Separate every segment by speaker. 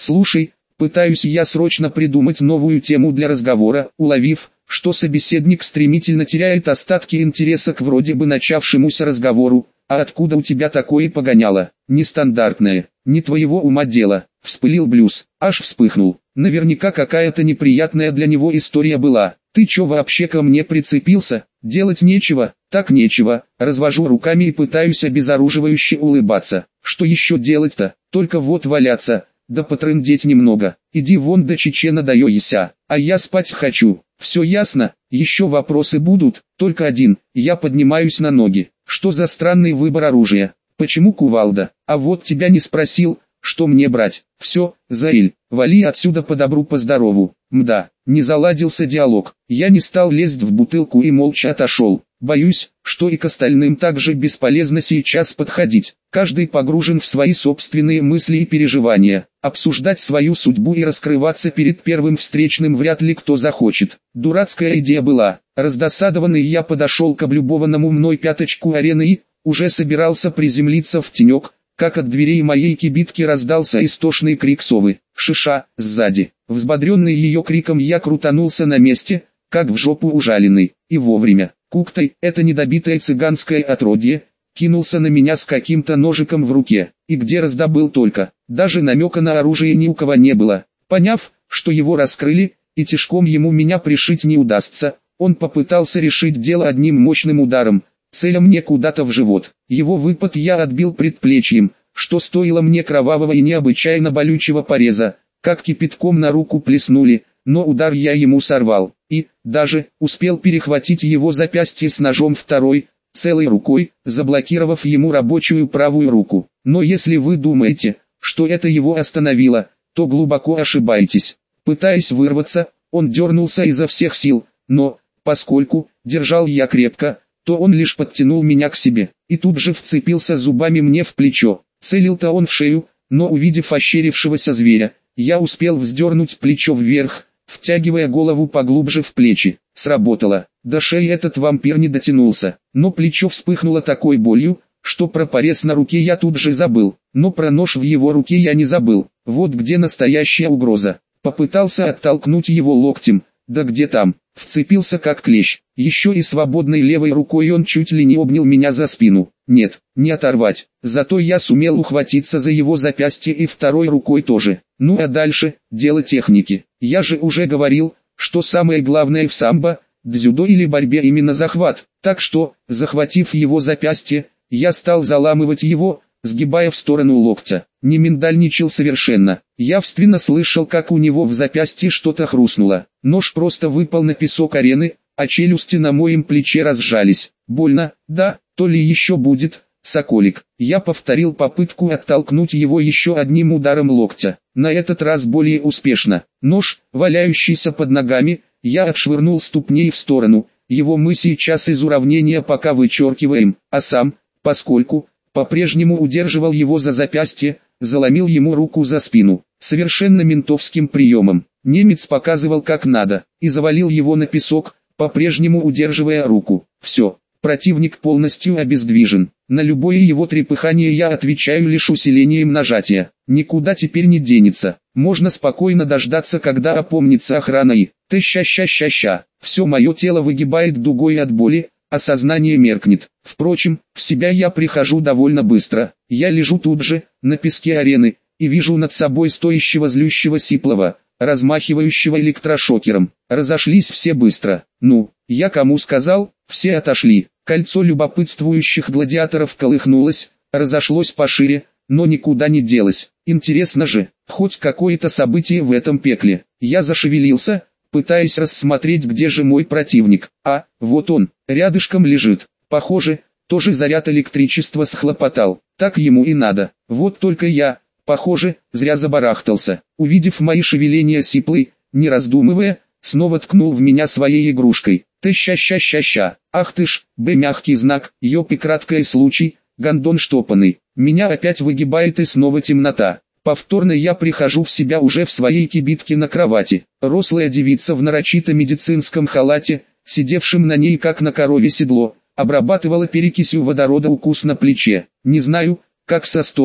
Speaker 1: Слушай, пытаюсь я срочно придумать новую тему для разговора, уловив, что собеседник стремительно теряет остатки интереса к вроде бы начавшемуся разговору. А откуда у тебя такое погоняло? Нестандартное, не твоего ума дело, вспылил Блюз, аж вспыхнул. Наверняка какая-то неприятная для него история была. Ты чё вообще ко мне прицепился? Делать нечего, так нечего. Развожу руками и пытаюсь обезоруживающе улыбаться. Что еще делать-то? Только вот валяться, да потрындеть немного. Иди вон до Чечена доёйся, а я спать хочу. Все ясно? Еще вопросы будут? Только один. Я поднимаюсь на ноги. Что за странный выбор оружия? Почему кувалда? А вот тебя не спросил, что мне брать. Все, Заэль, вали отсюда по добру по здорову. Мда, не заладился диалог. Я не стал лезть в бутылку и молча отошел. Боюсь, что и к остальным также бесполезно сейчас подходить. Каждый погружен в свои собственные мысли и переживания. Обсуждать свою судьбу и раскрываться перед первым встречным вряд ли кто захочет. Дурацкая идея была. Раздосадованный я подошел к облюбованному мной пятачку арены и уже собирался приземлиться в тенек, как от дверей моей кибитки раздался истошный крик совы. Шиша, сзади. Взбодренный ее криком я крутанулся на месте, как в жопу ужаленный, и вовремя. Куктай, это недобитое цыганское отродье, кинулся на меня с каким-то ножиком в руке, и где раздобыл только, даже намека на оружие ни у кого не было. Поняв, что его раскрыли, и тишком ему меня пришить не удастся, он попытался решить дело одним мощным ударом, целя мне куда-то в живот. Его выпад я отбил предплечьем, что стоило мне кровавого и необычайно болючего пореза, как кипятком на руку плеснули, но удар я ему сорвал, и, даже, успел перехватить его запястье с ножом второй, целой рукой, заблокировав ему рабочую правую руку. Но если вы думаете, что это его остановило, то глубоко ошибаетесь. Пытаясь вырваться, он дернулся изо всех сил, но, поскольку держал я крепко, то он лишь подтянул меня к себе, и тут же вцепился зубами мне в плечо. Целил-то он в шею, но увидев ощерившегося зверя, я успел вздернуть плечо вверх, втягивая голову поглубже в плечи. Сработало. До шеи этот вампир не дотянулся, но плечо вспыхнуло такой болью, что про порез на руке я тут же забыл, но про нож в его руке я не забыл. Вот где настоящая угроза. Попытался оттолкнуть его локтем, да где там, вцепился как клещ. Еще и свободной левой рукой он чуть ли не обнял меня за спину. Нет, не оторвать. Зато я сумел ухватиться за его запястье и второй рукой тоже. Ну а дальше, дело техники. Я же уже говорил, что самое главное в самбо, дзюдо или борьбе именно захват. Так что, захватив его запястье, я стал заламывать его, сгибая в сторону локтя. Не миндальничал совершенно. Явственно слышал, как у него в запястье что-то хрустнуло. Нож просто выпал на песок арены, а челюсти на моем плече разжались. Больно, да, то ли еще будет, соколик. Я повторил попытку оттолкнуть его еще одним ударом локтя. На этот раз более успешно. Нож, валяющийся под ногами, я отшвырнул ступней в сторону. Его мы сейчас из уравнения пока вычеркиваем, а сам, поскольку по-прежнему удерживал его за запястье, заломил ему руку за спину. Совершенно ментовским приемом. Немец показывал как надо, и завалил его на песок, по-прежнему удерживая руку. Все, противник полностью обездвижен. На любое его трепыхание я отвечаю лишь усилением нажатия. Никуда теперь не денется. Можно спокойно дождаться, когда опомнится охрана и ты-ща-ща-ща-ща. Все мое тело выгибает дугой от боли, а сознание меркнет. Впрочем, в себя я прихожу довольно быстро. Я лежу тут же, на песке арены, и вижу над собой стоящего злющего Сиплова, размахивающего электрошокером. Разошлись все быстро. Ну, я кому сказал, все отошли. Кольцо любопытствующих гладиаторов колыхнулось, разошлось пошире, но никуда не делось. Интересно же, хоть какое-то событие в этом пекле. Я зашевелился, пытаясь рассмотреть, где же мой противник. А, вот он, рядышком лежит. Похоже, тоже заряд электричества схлопотал. Так ему и надо. Вот только я, похоже, зря забарахтался. Увидев мои шевеления, Сиплый, не раздумывая, снова ткнул в меня своей игрушкой. Ты-ща-ща-ща-ща. Ах ты ж, мягкий знак, ёп и краткий случай, гондон штопанный. Меня опять выгибает и снова темнота. Повторно я прихожу в себя уже в своей кибитке на кровати. Рослая девица в нарочито медицинском халате, сидевшем на ней как на корове седло, обрабатывала перекисью водорода укус на плече. Не знаю, как со стороны,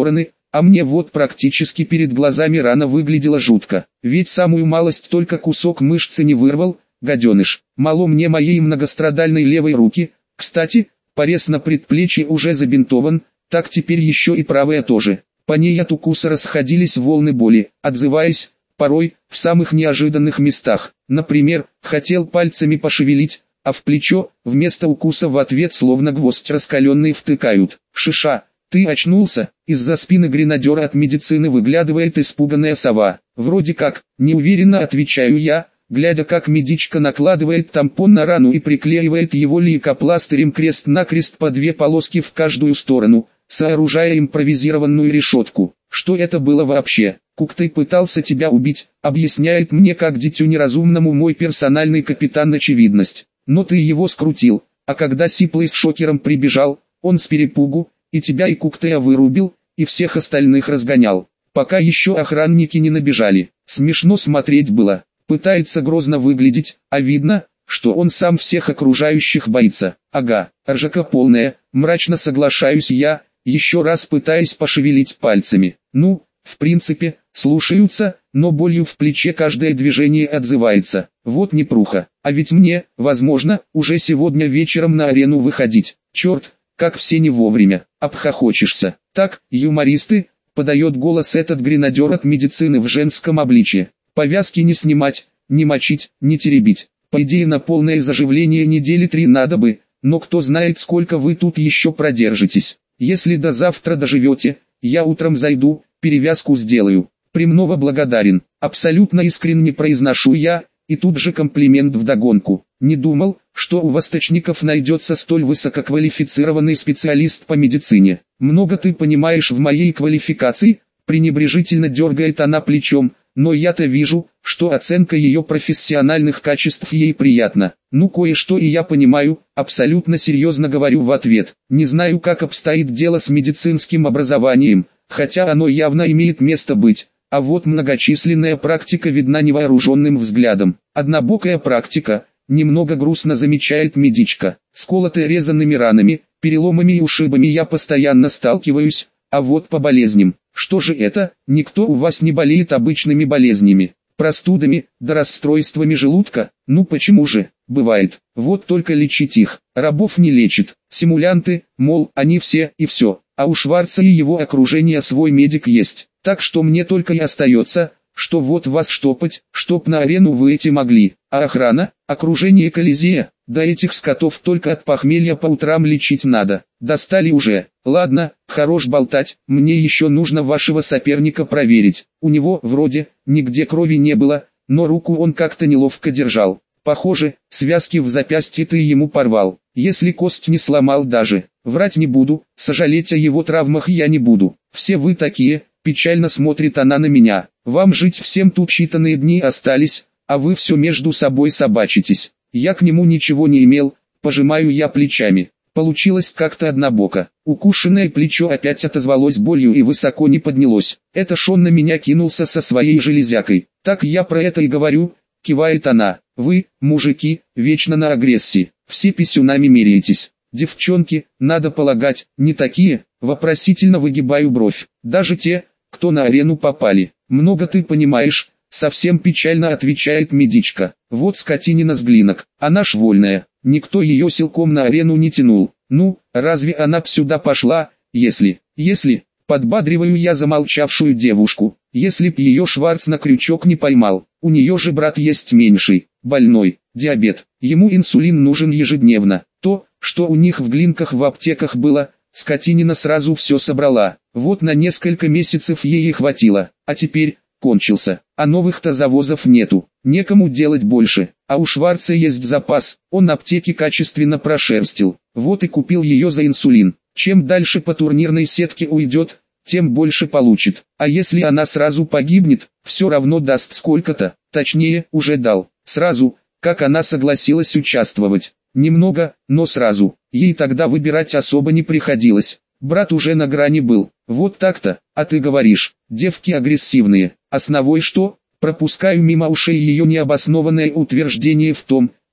Speaker 1: А мне вот практически перед глазами рана выглядела жутко. Ведь самую малость только кусок мышцы не вырвал, гаденыш. Мало мне моей многострадальной левой руки. Кстати, порез на предплечье уже забинтован, так теперь еще и правая тоже. По ней от укуса расходились волны боли, отзываясь, порой, в самых неожиданных местах. Например, хотел пальцами пошевелить, а в плечо, вместо укуса в ответ словно гвоздь раскаленный втыкают. «Шиша, ты очнулся?» Из-за спины гренадера от медицины выглядывает испуганная сова. «Вроде как», неуверенно отвечаю я, глядя как медичка накладывает тампон на рану и приклеивает его лейкопластырем крест-накрест по 2 полоски в каждую сторону, сооружая импровизированную решетку. «Что это было вообще? Куктай пытался тебя убить», объясняет мне как дитю неразумному мой персональный капитан очевидность. «Но ты его скрутил, а когда Сиплый с шокером прибежал, он с перепугу, и тебя и Куктая вырубил, и всех остальных разгонял, пока еще охранники не набежали. Смешно смотреть было. Пытается грозно выглядеть, а видно, что он сам всех окружающих боится. Ага, ржака полная», мрачно соглашаюсь я, еще раз пытаясь пошевелить пальцами. Ну, в принципе, слушаются, но болью в плече каждое движение отзывается. Вот непруха. А ведь мне, возможно, уже сегодня вечером на арену выходить. Черт, как все не вовремя. Обхохочешься. Так, юмористы, подает голос этот гренадер от медицины в женском обличье. Повязки не снимать, не мочить, не теребить. По идее на полное заживление недели 3 надо бы, но кто знает сколько вы тут еще продержитесь. Если до завтра доживете, я утром зайду, перевязку сделаю. Премного благодарен. Абсолютно искренне произношу я, и тут же комплимент вдогонку. Не думал, что у восточников найдется столь высококвалифицированный специалист по медицине. Много ты понимаешь в моей квалификации, пренебрежительно дергает она плечом, но я-то вижу, что оценка ее профессиональных качеств ей приятна. Ну кое-что и я понимаю, абсолютно серьезно говорю в ответ. Не знаю как обстоит дело с медицинским образованием, хотя оно явно имеет место быть. А вот многочисленная практика видна невооруженным взглядом. Однобокая практика, немного грустно замечает медичка. С колото-резанными ранами, переломами и ушибами я постоянно сталкиваюсь, а вот по болезням. Что же это? Никто у вас не болеет обычными болезнями, простудами, да расстройствами желудка? Ну почему же? Бывает. Вот только лечить их, рабов не лечит. Симулянты, мол, они все и все. А у Шварца и его окружения свой медик есть. Так что мне только и остается, что вот вас штопать, чтоб на арену выйти могли. А охрана, окружение Колизея, да этих скотов только от похмелья по утрам лечить надо. Достали уже. Ладно, хорош болтать, мне еще нужно вашего соперника проверить. У него, вроде, нигде крови не было, но руку он как-то неловко держал. Похоже, связки в запястье ты ему порвал, если кость не сломал даже. Врать не буду, сожалеть о его травмах я не буду. Все вы такие, печально смотрит она на меня. Вам жить всем тут считанные дни остались, а вы все между собой собачитесь. Я к нему ничего не имел, пожимаю я плечами. Получилось как-то однобоко. Укушенное плечо опять отозвалось болью и высоко не поднялось. Это Шон на меня кинулся со своей железякой. Так я про это и говорю, кивает она. Вы, мужики, вечно на агрессии, все писюнами меряетесь. Девчонки, надо полагать, не такие, вопросительно выгибаю бровь. Даже те, кто на арену попали. Много ты понимаешь, совсем печально отвечает медичка. Вот скотинина с глинок, она ж вольная, никто ее силком на арену не тянул. Ну, разве она б сюда пошла, если, подбадриваю я замолчавшую девушку, если б ее Шварц на крючок не поймал. У нее же брат есть меньший, больной, диабет, ему инсулин нужен ежедневно. То, что у них в глинках в аптеках было, скотинина сразу все собрала. Вот на несколько месяцев ей и хватило, а теперь кончился. А новых-то завозов нету, некому делать больше. А у Шварца есть запас, он аптеки качественно прошерстил. Вот и купил ее за инсулин. Чем дальше по турнирной сетке уйдет, тем больше получит. А если она сразу погибнет, все равно даст сколько-то, точнее, уже дал. Сразу, как она согласилась участвовать. Немного, но сразу. Ей тогда выбирать особо не приходилось. Брат уже на грани был. Вот так-то, а ты говоришь, девки агрессивные. Основой что? Пропускаю мимо ушей ее необоснованное утверждение в том,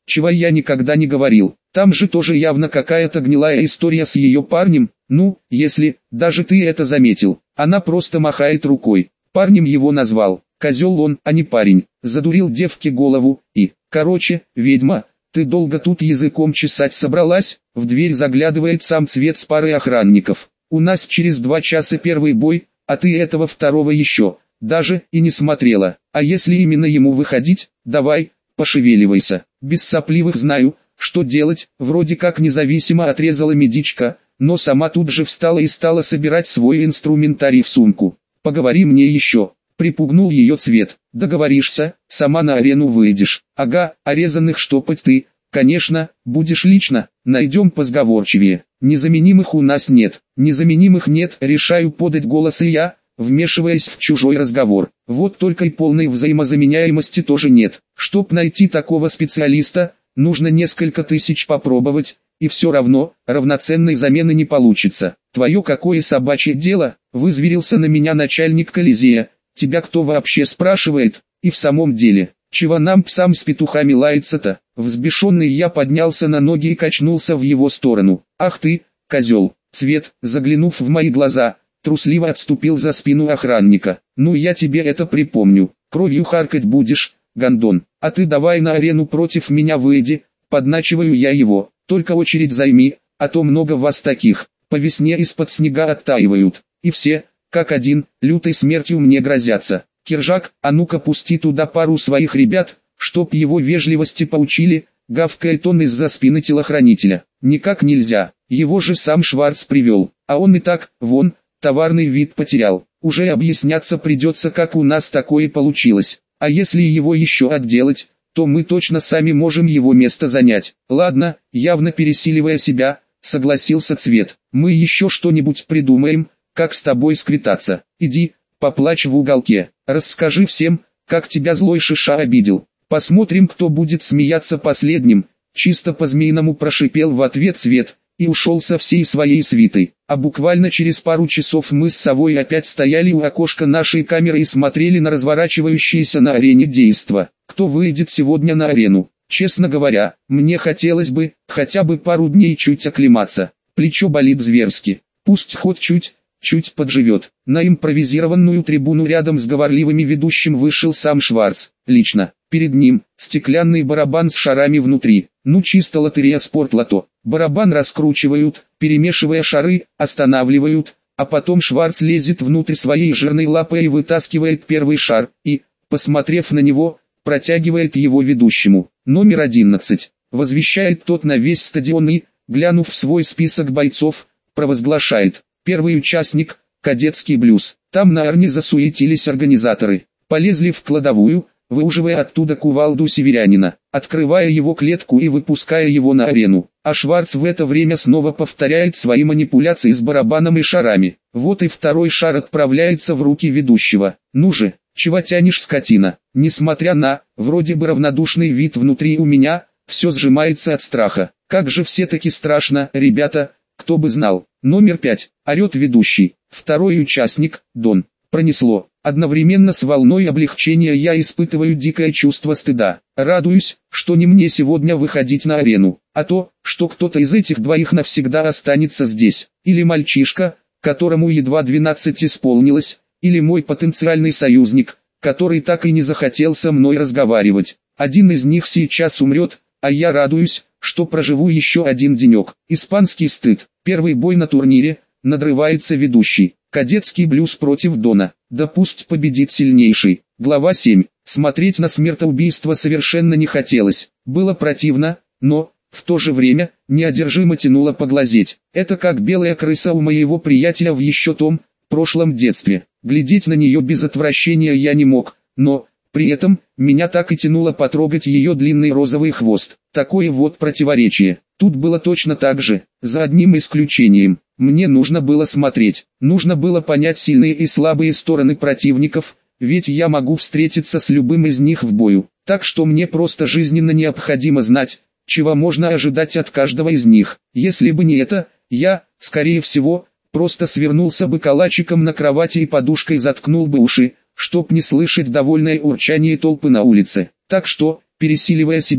Speaker 1: чего я никогда не говорил. Там же тоже явно какая-то гнилая история с ее парнем, ну, если даже ты это заметил. Она просто махает рукой. Парнем его назвал. Козел он, а не парень. Задурил девке голову и... Короче, ведьма, ты долго тут языком чесать собралась? В дверь заглядывает сам Цвет с парой охранников. У нас через 2 часа первый бой, а ты этого второго еще даже и не смотрела. А если именно ему выходить, давай, пошевеливайся. Без сопливых знаю, что делать, вроде как независимо отрезала медичка, но сама тут же встала и стала собирать свой инструментарий в сумку. Поговори мне еще. Припугнул ее Цвет. Договоришься, сама на арену выйдешь. Ага, а резаных штопать ты, конечно, будешь лично. Найдем позговорчивее. Незаменимых у нас нет. Незаменимых нет, решаю подать голос и я, вмешиваясь в чужой разговор. Вот только и полной взаимозаменяемости тоже нет. Чтоб найти такого специалиста, нужно несколько тысяч попробовать, и все равно, равноценной замены не получится. Твое какое собачье дело, вызверился на меня начальник Колизея. Тебя кто вообще спрашивает? И в самом деле, чего нам псам с петухами лаяться-то? Взбешенный я поднялся на ноги и качнулся в его сторону. Ах ты, козел! Цвет, заглянув в мои глаза, трусливо отступил за спину охранника. Ну я тебе это припомню. Кровью харкать будешь, гондон. А ты давай на арену против меня выйди, подначиваю я его. Только очередь займи, а то много вас таких. По весне из-под снега оттаивают. И все, как один, лютой смертью мне грозятся. Киржак, а ну-ка пусти туда пару своих ребят, чтоб его вежливости поучили, гавкает он из-за спины телохранителя. Никак нельзя, его же сам Шварц привел, а он и так, вон, товарный вид потерял. Уже объясняться придется, как у нас такое получилось. А если его еще отделать, то мы точно сами можем его место занять. Ладно, явно пересиливая себя, согласился Цвет. Мы еще что-нибудь придумаем, как с тобой сквитаться. Иди, поплачь в уголке. Расскажи всем, как тебя злой Шиша обидел. Посмотрим, кто будет смеяться последним. Чисто по-змеиному прошипел в ответ Цвет и ушел со всей своей свитой. А буквально через пару часов мы с совой опять стояли у окошка нашей камеры и смотрели на разворачивающееся на арене действо. Кто выйдет сегодня на арену? Честно говоря, мне хотелось бы, хотя бы пару дней чуть оклематься. Плечо болит зверски. Пусть хоть чуть подживет. На импровизированную трибуну рядом с говорливыми ведущим вышел сам Шварц. Лично. Перед ним стеклянный барабан с шарами внутри. Ну чисто лотерея спортлото. Барабан раскручивают, перемешивая шары, останавливают, а потом Шварц лезет внутрь своей жирной лапой и вытаскивает первый шар, и, посмотрев на него, протягивает его ведущему. Номер 11. Возвещает тот на весь стадион и, глянув в свой список бойцов, провозглашает. Первый участник – кадетский блюз. Там на арне засуетились организаторы. Полезли в кладовую, выуживая оттуда кувалду северянина, открывая его клетку и выпуская его на арену. А Шварц в это время снова повторяет свои манипуляции с барабаном и шарами. Вот и второй шар отправляется в руки ведущего. Ну же, чего тянешь, скотина? Несмотря на, вроде бы равнодушный вид внутри у меня, все сжимается от страха. Как же все-таки страшно, ребята, кто бы знал. Номер 5. Орет ведущий. Второй участник, Дон. Пронесло. Одновременно с волной облегчения я испытываю дикое чувство стыда. Радуюсь, что не мне сегодня выходить на арену, а то, что кто-то из этих двоих навсегда останется здесь. Или мальчишка, которому едва 12 исполнилось, или мой потенциальный союзник, который так и не захотел со мной разговаривать. Один из них сейчас умрет, а я радуюсь, что проживу еще один денек. Испанский стыд. Первый бой на турнире, надрывается ведущий. Кадетский блюз против Дона. Да пусть победит сильнейший. Глава 7. Смотреть на смертоубийство совершенно не хотелось. Было противно, но, в то же время, неодержимо тянуло поглазеть. Это как белая крыса у моего приятеля в еще том, прошлом детстве. Глядеть на нее без отвращения я не мог, но, при этом, меня так и тянуло потрогать ее длинный розовый хвост. Такое вот противоречие. Тут было точно так же, за одним исключением. Мне нужно было смотреть, нужно было понять сильные и слабые стороны противников, ведь я могу встретиться с любым из них в бою. Так что мне просто жизненно необходимо знать, чего можно ожидать от каждого из них. Если бы не это, я, скорее всего, просто свернулся бы калачиком на кровати и подушкой заткнул бы уши, чтоб не слышать довольное урчание толпы на улице. Так что, пересиливая себя,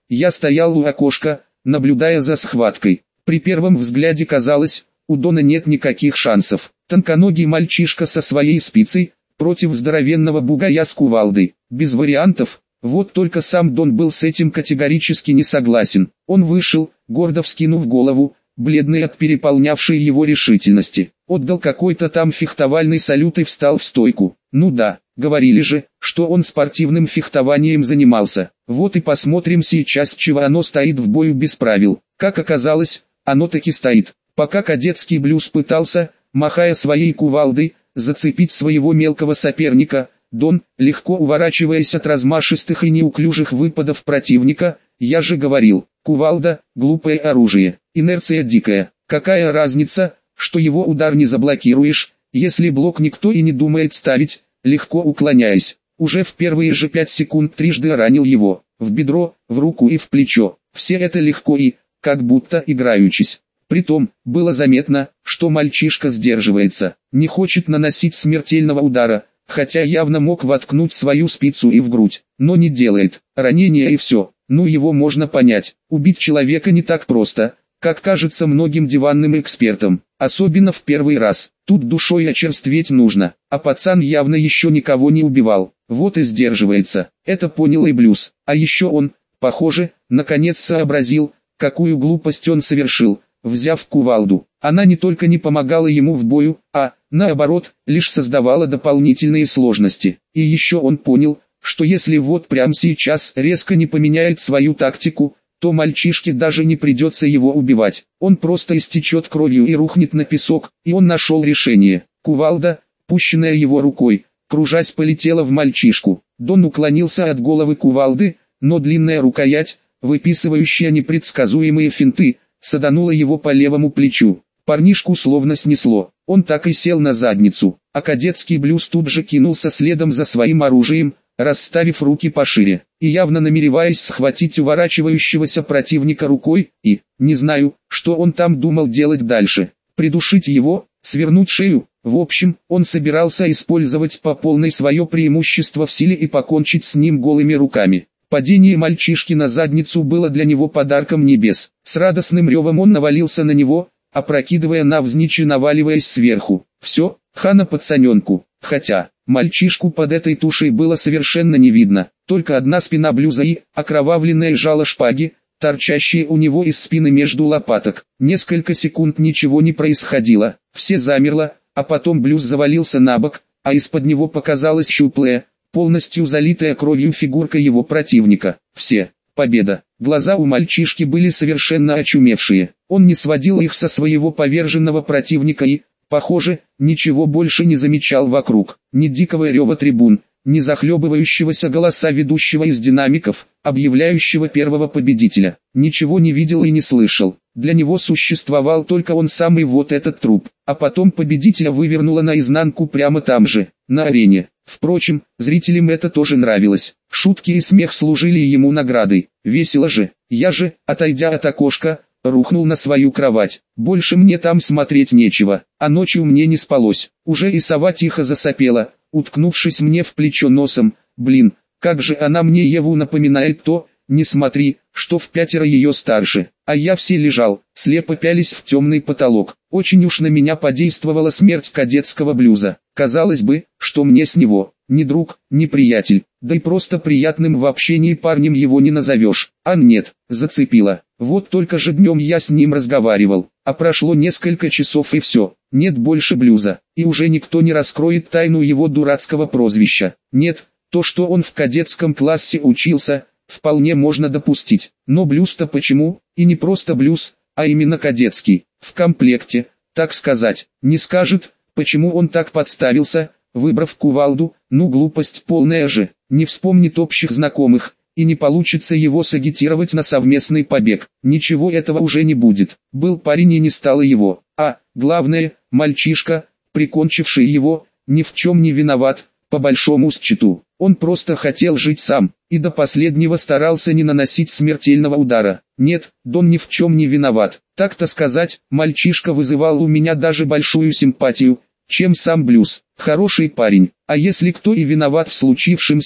Speaker 1: Я стоял у окошка, наблюдая за схваткой. При первом взгляде казалось, у Дона нет никаких шансов. Тонконогий мальчишка со своей спицей, против здоровенного бугая с кувалдой. Без вариантов. Вот только сам Дон был с этим категорически не согласен. Он вышел, гордо вскинув голову, бледный от переполнявшей его решительности. Отдал какой-то там фехтовальный салют и встал в стойку. Ну да, говорили же, что он спортивным фехтованием занимался. Вот и посмотрим сейчас, чего оно стоит в бою без правил. Как оказалось, оно таки стоит. Пока кадетский блюз пытался, махая своей кувалдой, зацепить своего мелкого соперника, Дон, легко уворачиваясь от размашистых и неуклюжих выпадов противника, я же говорил, кувалда – глупое оружие, инерция дикая. Какая разница, что его удар не заблокируешь, если блок никто и не думает ставить, легко уклоняясь. Уже в первые же 5 секунд трижды ранил его, в бедро, в руку и в плечо. Все это легко и, как будто играючись. Притом, было заметно, что мальчишка сдерживается, не хочет наносить смертельного удара, хотя явно мог воткнуть свою спицу и в грудь, но не делает. Ранение и все. Ну его можно понять. Убить человека не так просто, как кажется многим диванным экспертам, особенно в первый раз. Тут душой очерстветь нужно, а пацан явно еще никого не убивал, вот и сдерживается. Это понял и Блюз. А еще он, похоже, наконец сообразил, какую глупость он совершил, взяв кувалду. Она не только не помогала ему в бою, а, наоборот, лишь создавала дополнительные сложности. И еще он понял, что если вот прямо сейчас резко не поменяет свою тактику, то мальчишке даже не придется его убивать. Он просто истечет кровью и рухнет на песок, и он нашел решение. Кувалда, пущенная его рукой, кружась полетела в мальчишку. Дон уклонился от головы кувалды, но длинная рукоять, выписывающая непредсказуемые финты, саданула его по левому плечу. Парнишку словно снесло, он так и сел на задницу, а кадетский Блюз тут же кинулся следом за своим оружием, расставив руки пошире, и явно намереваясь схватить уворачивающегося противника рукой, и, не знаю, что он там думал делать дальше, придушить его, свернуть шею, в общем, он собирался использовать по полной свое преимущество в силе и покончить с ним голыми руками. Падение мальчишки на задницу было для него подарком небес, с радостным ревом он навалился на него, опрокидывая навзничь и наваливаясь сверху. Все, хана пацаненку, хотя, мальчишку под этой тушей было совершенно не видно, только одна спина Блюза и окровавленное жало шпаги, торчащие у него из спины между лопаток. Несколько секунд ничего не происходило, все замерло, а потом Блюз завалился на бок, а из-под него показалась щуплая, полностью залитая кровью фигурка его противника. Все. Победа. Глаза у мальчишки были совершенно очумевшие. Он не сводил их со своего поверженного противника и, похоже, ничего больше не замечал вокруг. Ни дикого рева трибун, ни захлебывающегося голоса ведущего из динамиков, объявляющего первого победителя. Ничего не видел и не слышал. Для него существовал только он сам и вот этот труп. А потом победителя вывернуло наизнанку прямо там же, на арене. Впрочем, зрителям это тоже нравилось. Шутки и смех служили ему наградой. Весело же. Я же, отойдя от окошка, рухнул на свою кровать. Больше мне там смотреть нечего. А ночью мне не спалось. Уже и сова тихо засопела, уткнувшись мне в плечо носом. Блин, как же она мне Еву напоминает, то, не смотри, что в 5 ее старше. А я все лежал, слепо пялись в темный потолок. Очень уж на меня подействовала смерть кадетского Блюза. Казалось бы, что мне с него, ни друг, ни приятель, да и просто приятным в общении парнем его не назовешь. А нет, зацепило. Вот только же днем я с ним разговаривал, а прошло несколько часов и все. Нет больше Блюза, и уже никто не раскроет тайну его дурацкого прозвища. Нет, то, что он в кадетском классе учился, вполне можно допустить. Но Блюз-то почему, и не просто Блюз, а именно кадетский, в комплекте, так сказать, не скажет, почему он так подставился, выбрав кувалду. Ну глупость полная же, не вспомнит общих знакомых, и не получится его сагитировать на совместный побег. Ничего этого уже не будет, был парень и не стало его, а, главное, мальчишка, прикончивший его, ни в чем не виноват, по большому счету. Он просто хотел жить сам, и до последнего старался не наносить смертельного удара. Нет, Дон ни в чем не виноват. Так-то сказать, мальчишка вызывал у меня даже большую симпатию, чем сам Блюз. Хороший парень, а если кто и виноват в случившемся,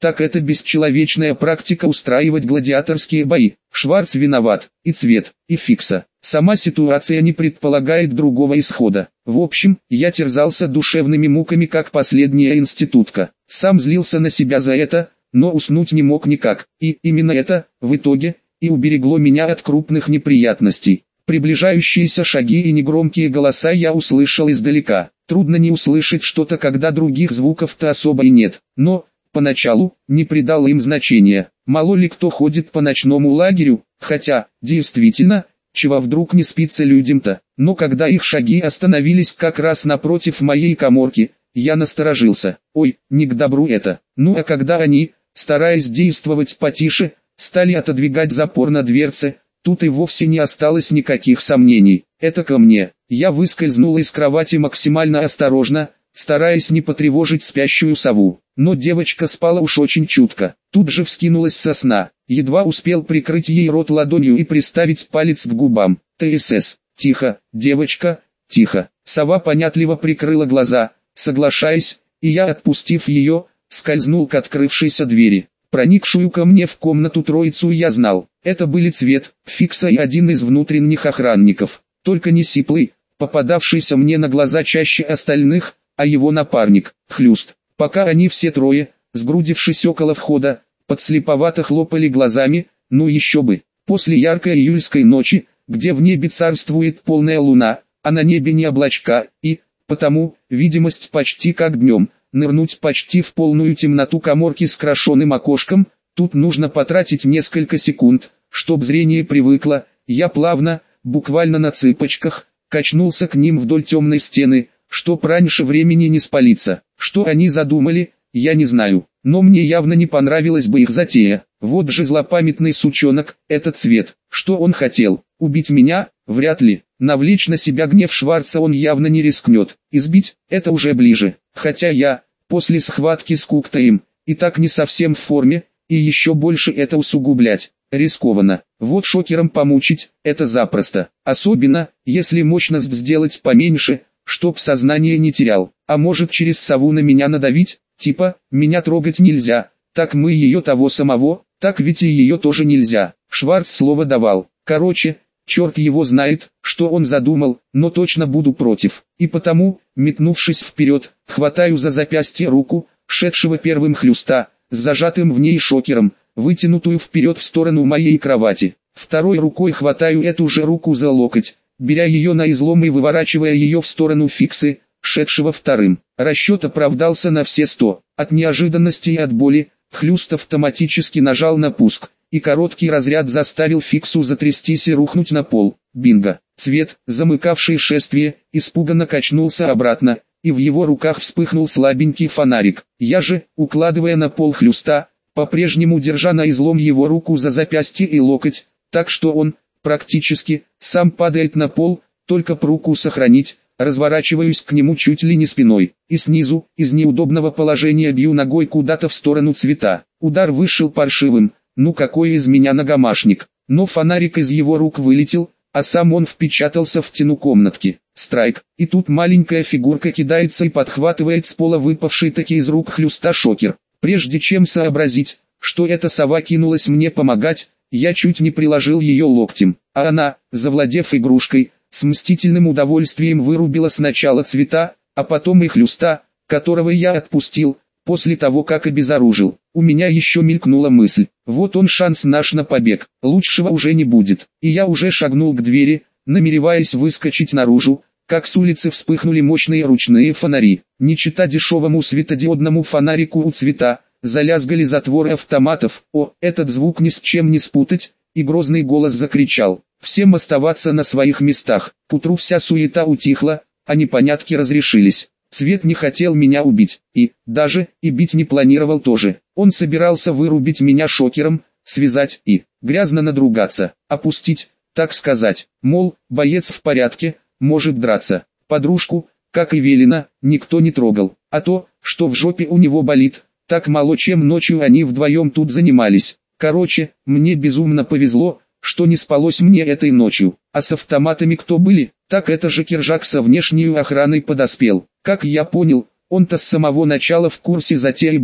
Speaker 1: так это бесчеловечная практика устраивать гладиаторские бои. Шварц виноват, и Цвет, и Фикса. Сама ситуация не предполагает другого исхода. В общем, я терзался душевными муками как последняя институтка. Сам злился на себя за это, но уснуть не мог никак. И именно это, в итоге, и уберегло меня от крупных неприятностей. Приближающиеся шаги и негромкие голоса я услышал издалека. Трудно не услышать что-то, когда других звуков-то особо и нет. Но, поначалу, не придал им значения. Мало ли кто ходит по ночному лагерю, хотя, действительно, чего вдруг не спится людям-то. Но когда их шаги остановились как раз напротив моей каморки, я насторожился. Ой, не к добру это. Ну а когда они, стараясь действовать потише, стали отодвигать запор на дверце, тут и вовсе не осталось никаких сомнений. Это ко мне. Я выскользнул из кровати максимально осторожно, стараясь не потревожить спящую сову. Но девочка спала уж очень чутко. Тут же вскинулась со сна. Едва успел прикрыть ей рот ладонью и приставить палец к губам. ТСС. Тихо, девочка, тихо. Сова понятливо прикрыла глаза, соглашаясь, и я, отпустив ее, скользнул к открывшейся двери. Проникшую ко мне в комнату троицу я знал. Это были Цвет, Фикса и один из внутренних охранников. Только не сиплый, попадавшийся мне на глаза чаще остальных, а его напарник, Хлюст. Пока они все трое, сгрудившись около входа, подслеповато хлопали глазами, ну еще бы. После яркой июльской ночи, где в небе царствует полная луна, а на небе не облачка, и, потому, видимость почти как днем, нырнуть почти в полную темноту каморки с крашеным окошком, тут нужно потратить несколько секунд, чтоб зрение привыкло. Я плавно, буквально на цыпочках, качнулся к ним вдоль темной стены, чтоб раньше времени не спалиться. Что они задумали, я не знаю, но мне явно не понравилась бы их затея. Вот же злопамятный сучонок, этот Цвет. Что он хотел? Убить меня? Вряд ли. Навлечь на себя гнев Шварца он явно не рискнет. Избить – это уже ближе. Хотя я, после схватки с Куктаем, и так не совсем в форме, и еще больше это усугублять. Рискованно. Вот шокером помучить – это запросто. Особенно, если мощность сделать поменьше, чтоб сознание не терял. А может через сову на меня надавить? Типа, меня трогать нельзя, так мы ее того самого, так ведь и ее тоже нельзя. Шварц слово давал. Короче, черт его знает, что он задумал, но точно буду против. И потому, метнувшись вперед, хватаю за запястье руку, шедшего первым Хлюста, с зажатым в ней шокером, вытянутую вперед в сторону моей кровати. Второй рукой хватаю эту же руку за локоть, беря ее на излом и выворачивая ее в сторону Фиксы, шедшего вторым. Расчет оправдался на все 100. От неожиданности и от боли, Хлюст автоматически нажал на пуск, и короткий разряд заставил Фиксу затрястись и рухнуть на пол. Бинго! Цвет, замыкавший шествие, испуганно качнулся обратно, и в его руках вспыхнул слабенький фонарик. Я же, укладывая на пол Хлюста, по-прежнему держа на излом его руку за запястье и локоть, так что он, практически, сам падает на пол, только б руку сохранить, разворачиваюсь к нему чуть ли не спиной, и снизу, из неудобного положения бью ногой куда-то в сторону Цвета. Удар вышел паршивым, ну какой из меня ногомашник, но фонарик из его рук вылетел, а сам он впечатался в стену комнатки. Страйк, и тут маленькая фигурка кидается и подхватывает с пола выпавший таки из рук Хлюста шокер. Прежде чем сообразить, что эта сова кинулась мне помогать, я чуть не приложил ее локтем, а она, завладев игрушкой, с мстительным удовольствием вырубила сначала Цвета, а потом и Хлюста, которого я отпустил, после того как обезоружил. У меня еще мелькнула мысль, вот он шанс наш на побег, лучшего уже не будет. И я уже шагнул к двери, намереваясь выскочить наружу, как с улицы вспыхнули мощные ручные фонари. Не чета дешевому светодиодному фонарику у Цвета, залязгали затворы автоматов. О, этот звук ни с чем не спутать, и грозный голос закричал. Всем оставаться на своих местах. К утру вся суета утихла, а непонятки разрешились. Цвет не хотел меня убить, и бить не планировал тоже. Он собирался вырубить меня шокером, связать и грязно надругаться, опустить, так сказать. Мол, боец в порядке, может драться. Подружку, как и велено, никто не трогал. А то, что в жопе у него болит, так мало чем ночью они вдвоем тут занимались. Короче, мне безумно повезло, что не спалось мне этой ночью. А с автоматами кто были? Так это же Киржак со внешней охраной подоспел. Как я понял, он-то с самого начала в курсе затеи был,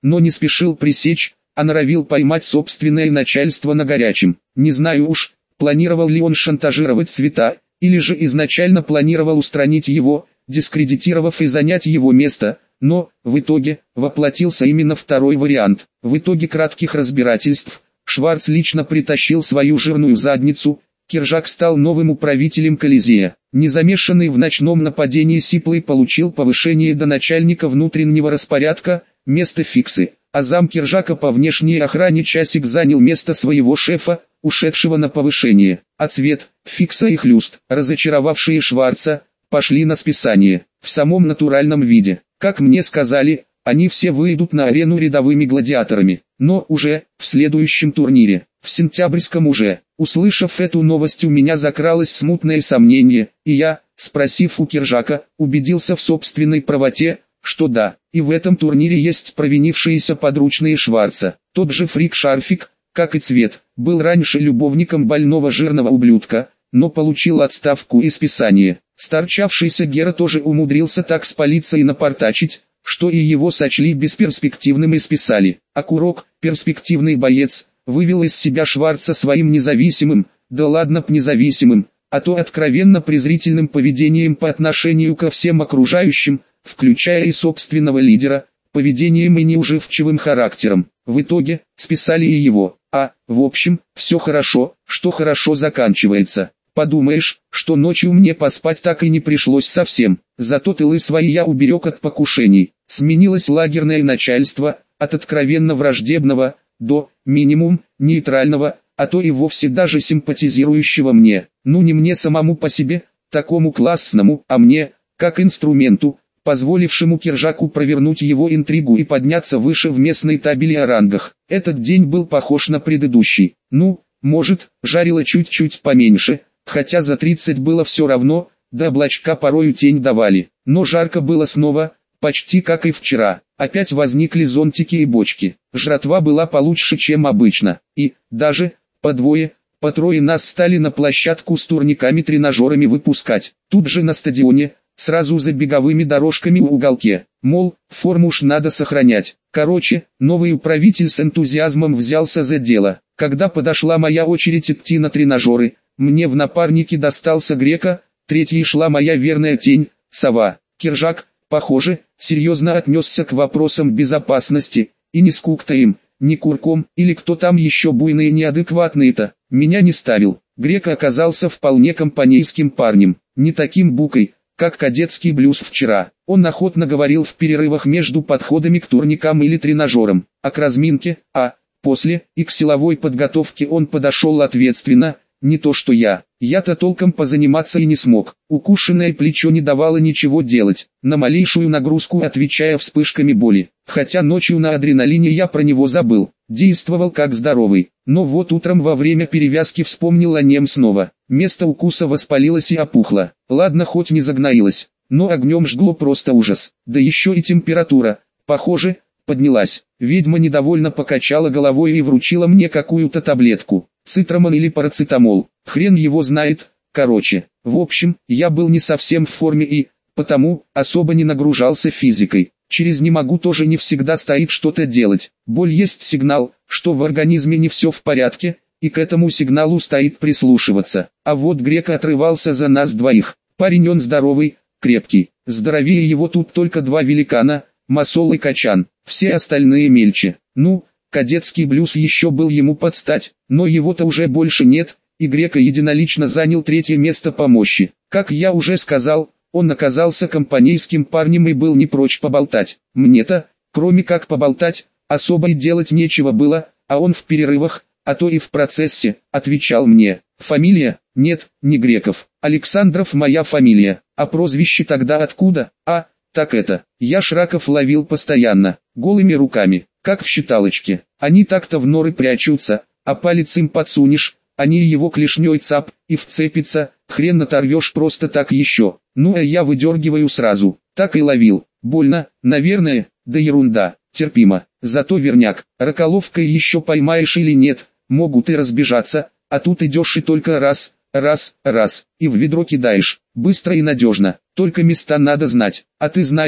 Speaker 1: но не спешил пресечь, а норовил поймать собственное начальство на горячем. Не знаю уж, планировал ли он шантажировать Цвета, или же изначально планировал устранить его, дискредитировав и занять его место, но, в итоге, воплотился именно второй вариант. В итоге кратких разбирательств, Шварц лично притащил свою жирную задницу, Киржак стал новым управителем Колизея. Незамешанный в ночном нападении Сиплый получил повышение до начальника внутреннего распорядка, место Фиксы, а зам Киржака по внешней охране Часик занял место своего шефа, ушедшего на повышение. А Цвет, Фикса и Хлюст, разочаровавшие Шварца, пошли на списание, в самом натуральном виде. Как мне сказали, они все выйдут на арену рядовыми гладиаторами, но уже в следующем турнире, в сентябрьском уже. Услышав эту новость, у меня закралось смутное сомнение, и я, спросив у Киржака, убедился в собственной правоте, что да, и в этом турнире есть провинившиеся подручные Шварца. Тот же Фрик Шарфик, как и Цвет, был раньше любовником больного жирного ублюдка, но получил отставку и списание. Сторчавшийся Гера тоже умудрился так спалиться и напортачить, что и его сочли бесперспективным и списали. А Курок, перспективный боец, вывел из себя Шварца своим независимым, да ладно б независимым, а то откровенно презрительным поведением по отношению ко всем окружающим, включая и собственного лидера, поведением и неуживчивым характером. В итоге, списали и его. В общем, все хорошо, что хорошо заканчивается. Подумаешь, что ночью мне поспать так и не пришлось совсем, зато тылы свои я уберег от покушений. Сменилось лагерное начальство, от откровенно враждебного, до, минимум, нейтрального, а то и вовсе даже симпатизирующего мне. Ну не мне самому по себе, такому классному, а мне, как инструменту, позволившему Киржаку провернуть его интригу и подняться выше в местной табели о рангах. Этот день был похож на предыдущий. Ну, может, жарило чуть-чуть поменьше, хотя за 30 было все равно, до облачка порою тень давали. Но жарко было снова, почти как и вчера. Опять возникли зонтики и бочки. Жратва была получше, чем обычно. И, даже, по двое, по трое нас стали на площадку с турниками-тренажерами выпускать. Тут же на стадионе, сразу за беговыми дорожками в уголке. Мол, форму ж надо сохранять. Короче, новый управитель с энтузиазмом взялся за дело. Когда подошла моя очередь идти на тренажеры, мне в напарнике достался Грека, третьей шла моя верная тень, Сова. Киржак, похоже, серьезно отнесся к вопросам безопасности, и не скук-то им, ни Курком, или кто там еще буйные неадекватные-то, меня не ставил. Грек оказался вполне компанейским парнем, не таким букой, как кадетский блюз вчера. Он охотно говорил в перерывах между подходами к турникам или тренажерам, а к разминке, после, и к силовой подготовке он подошел ответственно, не то что я. Я-то толком позаниматься и не смог. Укушенное плечо не давало ничего делать, на малейшую нагрузку отвечая вспышками боли. Хотя ночью на адреналине я про него забыл, действовал как здоровый. Но вот утром во время перевязки вспомнил о нем снова. Место укуса воспалилось и опухло. Ладно, хоть не загноилось, но огнем жгло просто ужас. Да еще и температура, похоже, поднялась. Ведьма недовольно покачала головой и вручила мне какую-то таблетку. Цитрамон или парацетамол, хрен его знает. Короче, в общем, я был не совсем в форме и, потому, особо не нагружался физикой. Через «не могу» тоже не всегда стоит что-то делать. Боль есть сигнал, что в организме не все в порядке, и к этому сигналу стоит прислушиваться. А вот Грек отрывался за нас двоих. Парень он здоровый, крепкий. Здоровее его тут только два великана, Масол и Качан, все остальные мельче. Ну, кадетский блюз еще был ему под стать, но его-то уже больше нет, и Грека единолично занял третье место по мощи. Как я уже сказал, он оказался компанейским парнем и был не прочь поболтать. Мне-то, кроме как поболтать, особо и делать нечего было, а он в перерывах, а то и в процессе, отвечал мне. Фамилия? Нет, не Греков. Александров моя фамилия. А прозвище тогда откуда? Так это, я шраков ловил постоянно, голыми руками, как в считалочке. Они так-то в норы прячутся, а палец им подсунешь, они его клешней цап, и вцепится, хрен оторвешь просто так еще. Ну а я выдергиваю сразу, так и ловил. Больно, наверное, да ерунда, терпимо. Зато верняк, раколовкой еще поймаешь или нет, могут и разбежаться, а тут идешь и только раз, и в ведро кидаешь, быстро и надежно. Только места надо знать, а ты знаешь,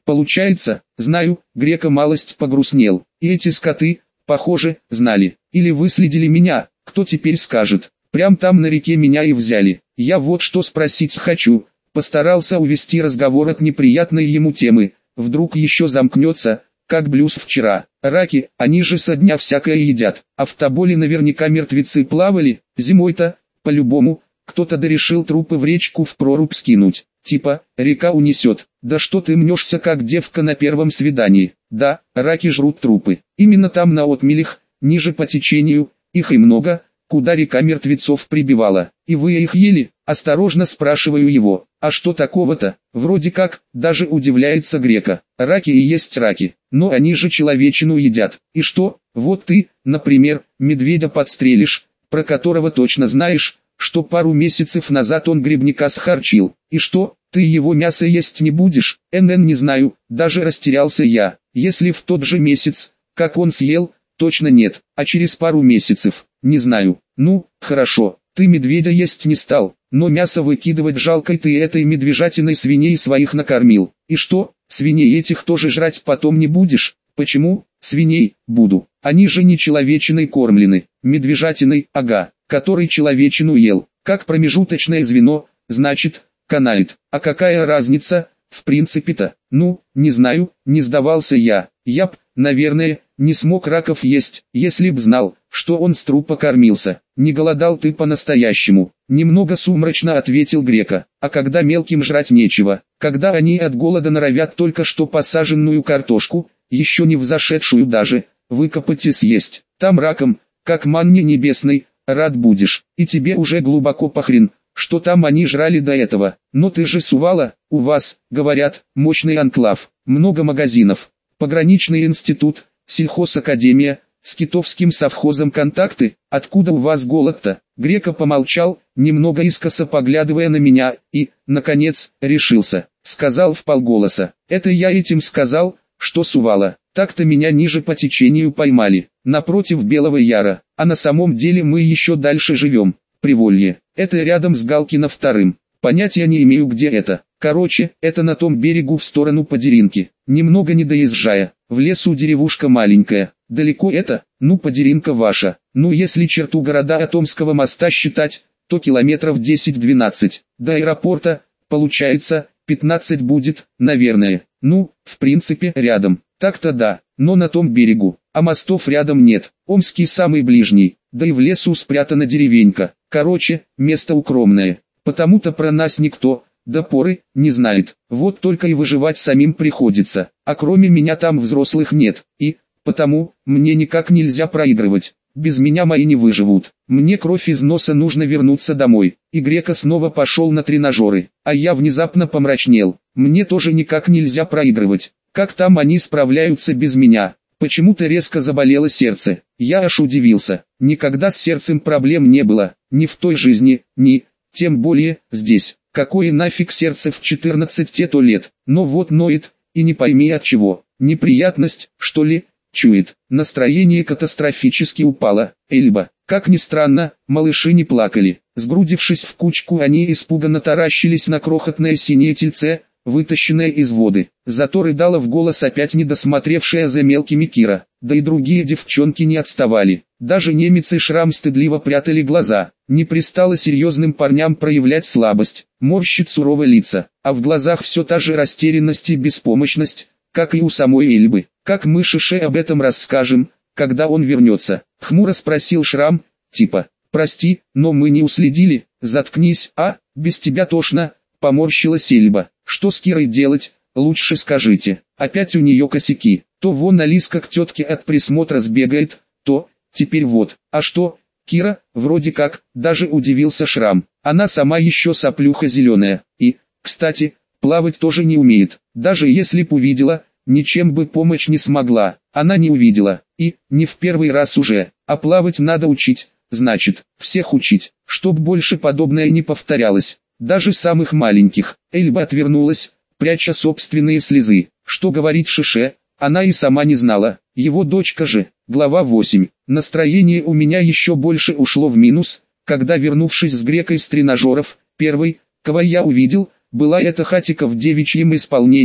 Speaker 1: Получается, знаю, Грека малость погрустнел. И эти скоты, похоже, знали. Или выследили меня, кто теперь скажет. Прям там на реке меня и взяли. Я вот что спросить хочу. Постарался увести разговор от неприятной ему темы. Вдруг еще замкнется, как блюз вчера. Раки, они же со дня всякое едят. А в Тоболе наверняка мертвецы плавали. Зимой-то, по-любому, кто-то дорешил трупы в речку в прорубь скинуть. Типа, река унесет. Да что ты мнешься как девка на первом свидании. Да, раки жрут трупы. Именно там на отмелях, ниже по течению, их и много, куда река мертвецов прибивала. И вы их ели? Осторожно спрашиваю его. А что такого-то? Вроде как, даже удивляется Грека. Раки и есть раки, но они же человечину едят. И что? Вот ты, например, медведя подстрелишь, про которого точно знаешь, что пару месяцев назад он грибника схарчил. И что, ты его мясо есть не будешь? Не знаю, даже растерялся я. Если в тот же месяц, как он съел, точно нет, а через пару месяцев, не знаю. Ну, хорошо, ты медведя есть не стал, но мясо выкидывать жалко, и ты этой медвежатиной свиней своих накормил. И что, свиней этих тоже жрать потом не будешь? Почему? Свиней буду. Они же не человечиной кормлены, медвежатиной, ага, который человечину ел. Как промежуточное звено, значит, канает. А какая разница, в принципе-то? Ну, не знаю, не сдавался я. Я б, наверное, не смог раков есть, если б знал, что он с трупа кормился. Не голодал ты по-настоящему. Немного сумрачно ответил Грека. А когда мелким жрать нечего, когда они от голода норовят только что посаженную картошку, еще не взошедшую даже, выкопать и съесть. Там раком, как манне небесной, рад будешь. И тебе уже глубоко похрен, что там они жрали до этого. Но ты же Сувала, у вас, говорят, мощный анклав, много магазинов, пограничный институт, сельхозакадемия, с китовским совхозом контакты. Откуда у вас голод-то? Грека помолчал, немного искоса поглядывая на меня, и, наконец, решился. Сказал вполголоса. Это я этим сказал, что Сувала. Так-то меня ниже по течению поймали, напротив Белого Яра, а на самом деле мы еще дальше живем. Приволье. Это рядом с Галкино вторым. Понятия не имею, где это. Короче, это на том берегу в сторону Подеринки. Немного не доезжая. В лесу деревушка маленькая. Далеко это? Ну, Подеринка ваша. Ну, если черту города от Омского моста считать, то километров 10-12. До аэропорта, получается, 15 будет, наверное. Ну, в принципе, рядом. Так-то да, но на том берегу. А мостов рядом нет. Омский самый ближний. Да и в лесу спрятана деревенька. Короче, место укромное. Потому-то про нас никто, до поры, не знает. Вот только и выживать самим приходится. А кроме меня там взрослых нет. И, потому, мне никак нельзя проигрывать. Без меня мои не выживут. Мне кровь из носа, нужно вернуться домой. И Грека снова пошел на тренажеры. А я внезапно помрачнел. Мне тоже никак нельзя проигрывать. Как там они справляются без меня? Почему-то резко заболело сердце. Я аж удивился. Никогда с сердцем проблем не было. Ни в той жизни, ни, тем более, здесь. Какое нафиг сердце в 14-то лет? Но вот ноет, и не пойми от чего. Неприятность, что ли? Чует. Настроение катастрофически упало. Эльба. Как ни странно, малыши не плакали. Сгрудившись в кучку, они испуганно таращились на крохотное синее тельце, вытащенное из воды. Зато рыдала в голос опять недосмотревшая за мелкими Кира. Да и другие девчонки не отставали. Даже немец и Шрам стыдливо прятали глаза. Не пристало серьезным парням проявлять слабость, морщит сурово лица. А в глазах все та же растерянность и беспомощность, как и у самой Эльбы. Как мы Шише об этом расскажем, когда он вернется? Хмуро спросил Шрам, типа, прости, но мы не уследили. Заткнись, а, без тебя тошно, поморщилась Эльба. Что с Кирой делать, лучше скажите. Опять у нее косяки. То вон Алиска к тетке от присмотра сбегает, то, теперь вот. А что, Кира, вроде как, даже удивился Шрам. Она сама еще соплюха зеленая. И, кстати, плавать тоже не умеет. Даже если б увидела, ничем бы помочь не смогла. Она не увидела. И, не в первый раз уже. А плавать надо учить, значит, всех учить, чтоб больше подобное не повторялось. Даже самых маленьких. Эльба отвернулась, пряча собственные слезы. Что говорить Шише, она и сама не знала. Его дочка же. Глава 8. Настроение у меня еще больше ушло в минус, когда, вернувшись с Грекой с тренажеров, первой, кого я увидел, была эта хатика в девичьем исполнении,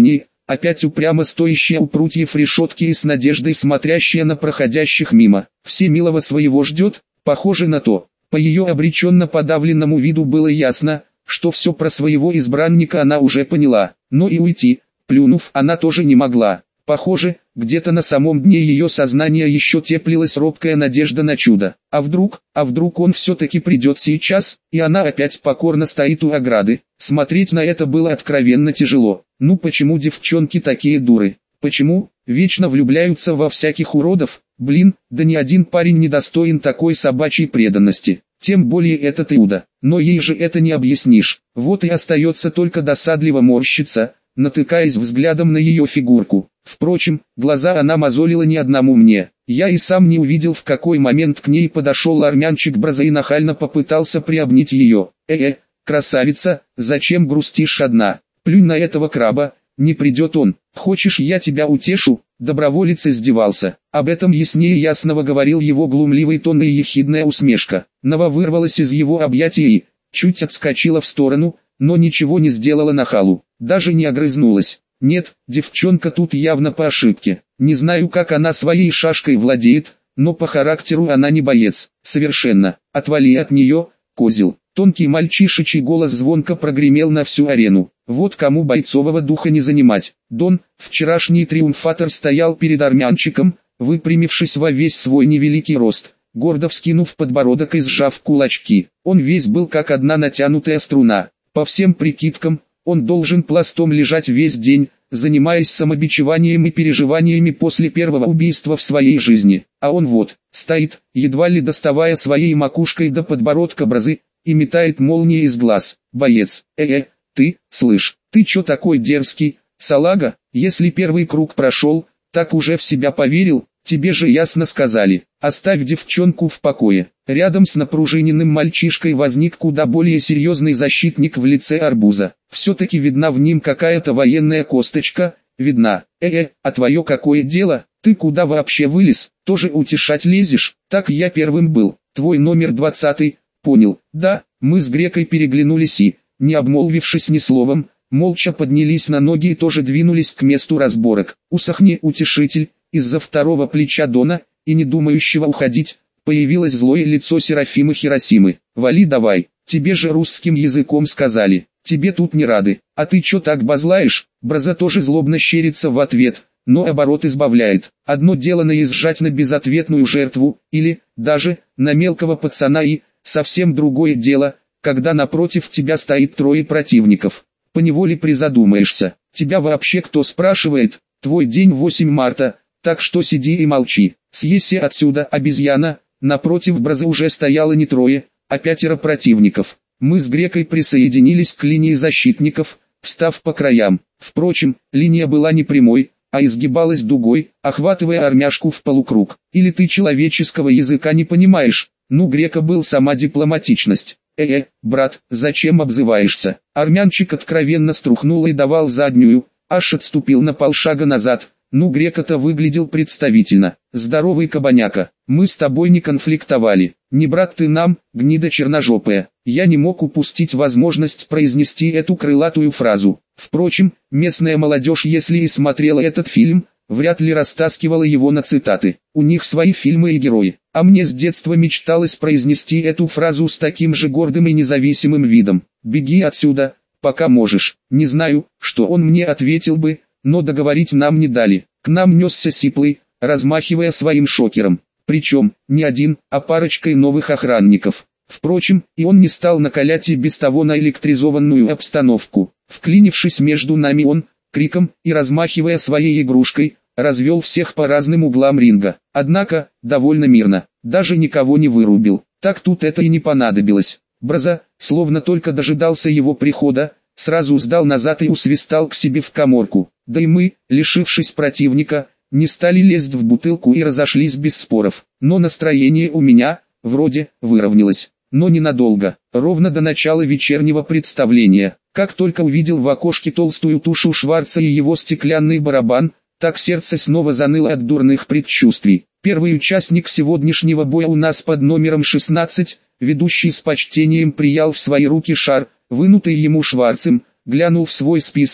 Speaker 1: опять упрямо стоящая у прутьев решетки и с надеждой смотрящая на проходящих мимо. Все милого своего ждет, похоже на то. По ее обреченно подавленному виду было ясно, что все про своего избранника она уже поняла, но и уйти, плюнув, она тоже не могла. Похоже, где-то на самом дне ее сознания еще теплилась робкая надежда на чудо. А вдруг он все-таки придет сейчас, и она опять покорно стоит у ограды. Смотреть на это было откровенно тяжело. Ну почему девчонки такие дуры? Почему вечно влюбляются во всяких уродов? Блин, да ни один парень не достоин такой собачьей преданности. Тем более этот Иуда. Но ей же это не объяснишь. Вот и остается только досадливо морщиться, натыкаясь взглядом на ее фигурку. Впрочем, глаза она мозолила не одному мне. Я и сам не увидел, в какой момент к ней подошел армянчик Браза и нахально попытался приобнять ее. Красавица, зачем грустишь одна? Плюнь на этого краба, не придет он. Хочешь, я тебя утешу? Доброволец издевался. Об этом яснее ясного говорил его глумливый тон и ехидная усмешка. Нова вырвалась из его объятий и чуть отскочила в сторону, но ничего не сделала нахалу. Даже не огрызнулась. Нет, девчонка тут явно по ошибке. Не знаю, как она своей шашкой владеет, но по характеру она не боец. Совершенно. Отвали от нее, козел. Тонкий мальчишечий голос звонко прогремел на всю арену. Вот кому бойцового духа не занимать. Дон, вчерашний триумфатор, стоял перед армянчиком, выпрямившись во весь свой невеликий рост, гордо вскинув подбородок и сжав кулачки. Он весь был как одна натянутая струна. По всем прикидкам, он должен пластом лежать весь день, занимаясь самобичеванием и переживаниями после первого убийства в своей жизни. А он вот, стоит, едва ли доставая своей макушкой до подбородка Бразы, и метает молнии из глаз. Боец, ты, слышь, ты чё такой дерзкий, салага? Если первый круг прошел, так уже в себя поверил, тебе же ясно сказали, оставь девчонку в покое. Рядом с напружиненным мальчишкой возник куда более серьезный защитник в лице Арбуза. Все-таки видна в ним какая-то военная косточка, видна. А твое какое дело, ты куда вообще вылез, тоже утешать лезешь? Так я первым был, твой номер 20. Понял, да, мы с Грекой переглянулись и, не обмолвившись ни словом, молча поднялись на ноги и тоже двинулись к месту разборок. Усохни, утешитель, из-за второго плеча Дона, и не думающего уходить, появилось злое лицо Серафимы Хиросимы. Вали давай, тебе же русским языком сказали, тебе тут не рады, а ты чё так базлаешь? Браза тоже злобно щерится в ответ, но оборот избавляет. Одно дело наезжать на безответную жертву, или, даже, на мелкого пацана и, совсем другое дело, когда напротив тебя стоит трое противников. Поневоле призадумаешься, тебя вообще кто спрашивает, твой день 8 марта, так что сиди и молчи. Съеси отсюда, обезьяна. Напротив Бразы уже стояло не трое, а 5 противников. Мы с Грекой присоединились к линии защитников, встав по краям. Впрочем, линия была не прямой, а изгибалась дугой, охватывая армяшку в полукруг. Или ты человеческого языка не понимаешь? Ну, Грека был сама дипломатичность. Брат, зачем обзываешься? Армянчик откровенно струхнул и давал заднюю, аж отступил на полшага назад. Ну, Грека-то выглядел представительно. Здоровый кабаняка, мы с тобой не конфликтовали. Не брат ты нам, гнида черножопая. Я не мог упустить возможность произнести эту крылатую фразу. Впрочем, местная молодежь, если и смотрела этот фильм, вряд ли растаскивала его на цитаты. У них свои фильмы и герои. А мне с детства мечталось произнести эту фразу с таким же гордым и независимым видом. «Беги отсюда, пока можешь». Не знаю, что он мне ответил бы, но договорить нам не дали. К нам несся сиплый, размахивая своим шокером. Причем, не один, а парочкой новых охранников. Впрочем, и он не стал накалять и без того наэлектризованную обстановку. Вклинившись между нами он, криком и размахивая своей игрушкой, развел всех по разным углам ринга. Однако, довольно мирно, даже никого не вырубил. Так тут это и не понадобилось. Браза, словно только дожидался его прихода, сразу сдал назад и усвистал к себе в каморку. Да и мы, лишившись противника, не стали лезть в бутылку и разошлись без споров. Но настроение у меня, вроде, выровнялось. Но ненадолго, ровно до начала вечернего представления. Как только увидел в окошке толстую тушу Шварца и его стеклянный барабан, так сердце снова заныло от дурных предчувствий. Первый участник сегодняшнего боя у нас под номером 16, ведущий с почтением приял в свои руки шар, вынутый ему Шварцем, глянул в свой список,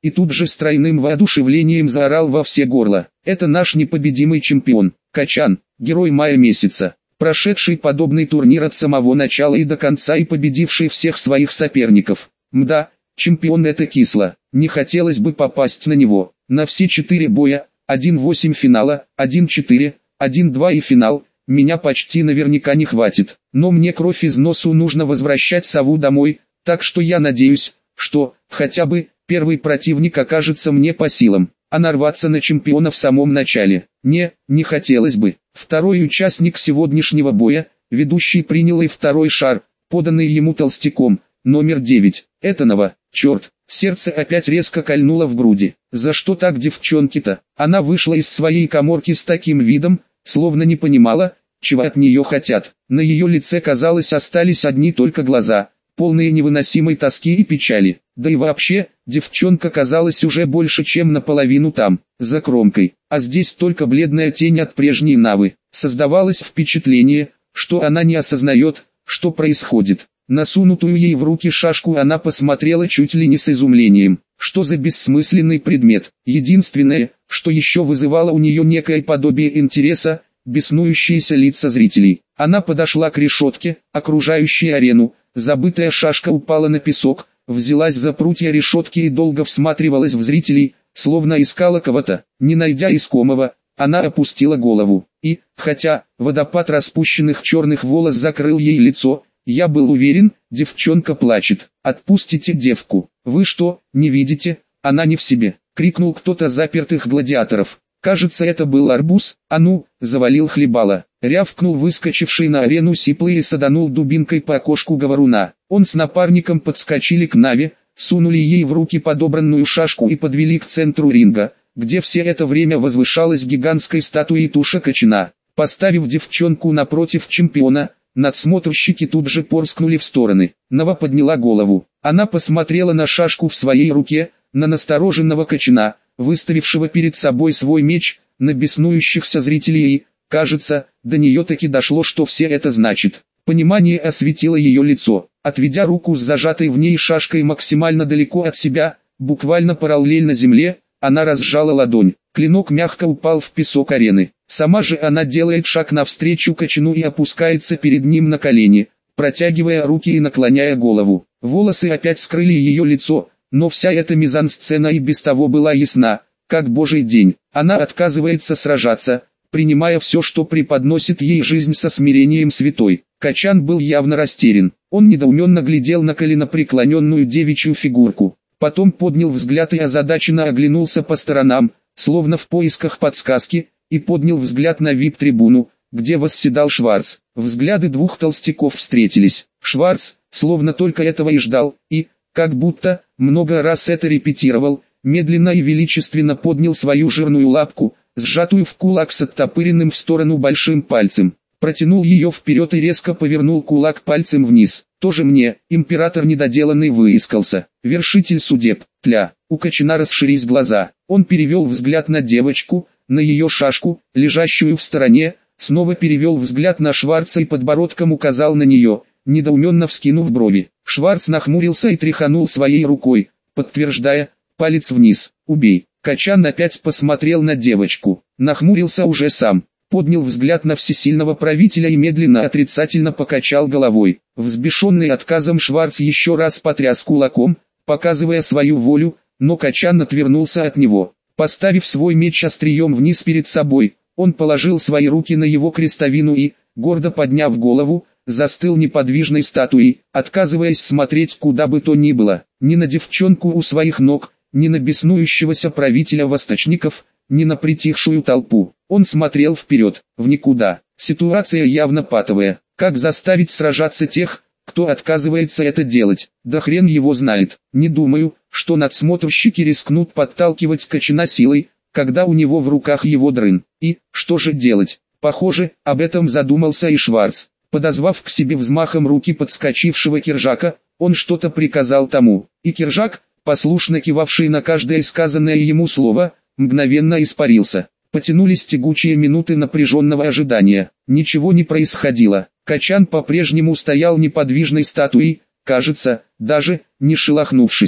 Speaker 1: и тут же с тройным воодушевлением заорал во все горло: «Это наш непобедимый чемпион, Качан, герой мая месяца, прошедший подобный турнир от самого начала и до конца и победивший всех своих соперников. Мда, чемпион это кисло, не хотелось бы попасть на него, на все 4 боя, 1-8 финала, 1-4, 1-2 и финал, меня почти наверняка не хватит, но мне кровь из носу нужно возвращать сову домой, так что я надеюсь, что, хотя бы, первый противник окажется мне по силам, а нарваться на чемпиона в самом начале, не хотелось бы». Второй участник сегодняшнего боя, ведущий принял и второй шар, поданный ему толстяком, номер 9, Этанова. Черт, сердце опять резко кольнуло в груди. За что так девчонки-то? Она вышла из своей каморки с таким видом, словно не понимала, чего от нее хотят. На ее лице, казалось, остались одни только глаза, полные невыносимой тоски и печали. Да и вообще, девчонка казалась уже больше чем наполовину там, за кромкой, а здесь только бледная тень от прежней Навы. Создавалось впечатление, что она не осознает, что происходит. На сунутую ей в руки шашку она посмотрела чуть ли не с изумлением. Что за бессмысленный предмет? Единственное, что еще вызывало у нее некое подобие интереса, беснующиеся лица зрителей. Она подошла к решетке, окружающей арену. Забытая шашка упала на песок, взялась за прутья решетки и долго всматривалась в зрителей, словно искала кого-то. Не найдя искомого, она опустила голову. И, хотя водопад распущенных черных волос закрыл ей лицо, я был уверен, девчонка плачет. «Отпустите девку! Вы что, не видите? Она не в себе!» — крикнул кто-то запертых гладиаторов. Кажется, это был арбуз. «А ну, завалил хлебала!» — рявкнул выскочивший на арену Сиплый и саданул дубинкой по окошку говоруна. Он с напарником подскочили к Наве, сунули ей в руки подобранную шашку и подвели к центру ринга, где все это время возвышалась гигантской статуей туша качана. Поставив девчонку напротив чемпиона, надсмотрщики тут же порскнули в стороны. Нава подняла голову. Она посмотрела на шашку в своей руке, на настороженного качана, выставившего перед собой свой меч, на беснующихся зрителей и, кажется, до нее таки дошло, что все это значит. Понимание осветило ее лицо. Отведя руку с зажатой в ней шашкой максимально далеко от себя, буквально параллельно земле, она разжала ладонь. Клинок мягко упал в песок арены. Сама же она делает шаг навстречу качану и опускается перед ним на колени, протягивая руки и наклоняя голову. Волосы опять скрыли ее лицо, но вся эта мизансцена и без того была ясна, как божий день. Она отказывается сражаться, принимая все, что преподносит ей жизнь, со смирением святой. Качан был явно растерян. Он недоуменно глядел на коленопреклоненную девичью фигурку. Потом поднял взгляд и озадаченно оглянулся по сторонам, словно в поисках подсказки, и поднял взгляд на вип-трибуну, где восседал Шварц. Взгляды двух толстяков встретились. Шварц, словно только этого и ждал, и, как будто, много раз это репетировал, медленно и величественно поднял свою жирную лапку, сжатую в кулак с оттопыренным в сторону большим пальцем. Протянул ее вперед и резко повернул кулак пальцем вниз. Тоже мне, император недоделанный, выискался. Вершитель судеб. Тля. У качана расширились глаза. Он перевел взгляд на девочку, на ее шашку, лежащую в стороне, снова перевел взгляд на Шварца и подбородком указал на нее, недоуменно вскинув брови. Шварц нахмурился и тряханул своей рукой, подтверждая: палец вниз, убей. Качан опять посмотрел на девочку, нахмурился уже сам, поднял взгляд на всесильного правителя и медленно отрицательно покачал головой. Взбешенный отказом Шварц еще раз потряс кулаком, показывая свою волю, но Качан отвернулся от него. Поставив свой меч острием вниз перед собой, он положил свои руки на его крестовину и, гордо подняв голову, застыл неподвижной статуей, отказываясь смотреть куда бы то ни было, ни на девчонку у своих ног, ни на беснующегося правителя восточников, ни на притихшую толпу. Он смотрел вперед, в никуда. Ситуация явно патовая. Как заставить сражаться тех, кто отказывается это делать? Да хрен его знает. Не думаю, что надсмотрщики рискнут подталкивать качана силой, когда у него в руках его дрын. И, что же делать? Похоже, об этом задумался и Шварц. Подозвав к себе взмахом руки подскочившего Киржака, он что-то приказал тому, и Киржак, послушно кивавший на каждое сказанное ему слово, мгновенно испарился. Потянулись тягучие минуты напряженного ожидания. Ничего не происходило. Качан по-прежнему стоял неподвижной статуей, кажется, даже не шелохнувшись.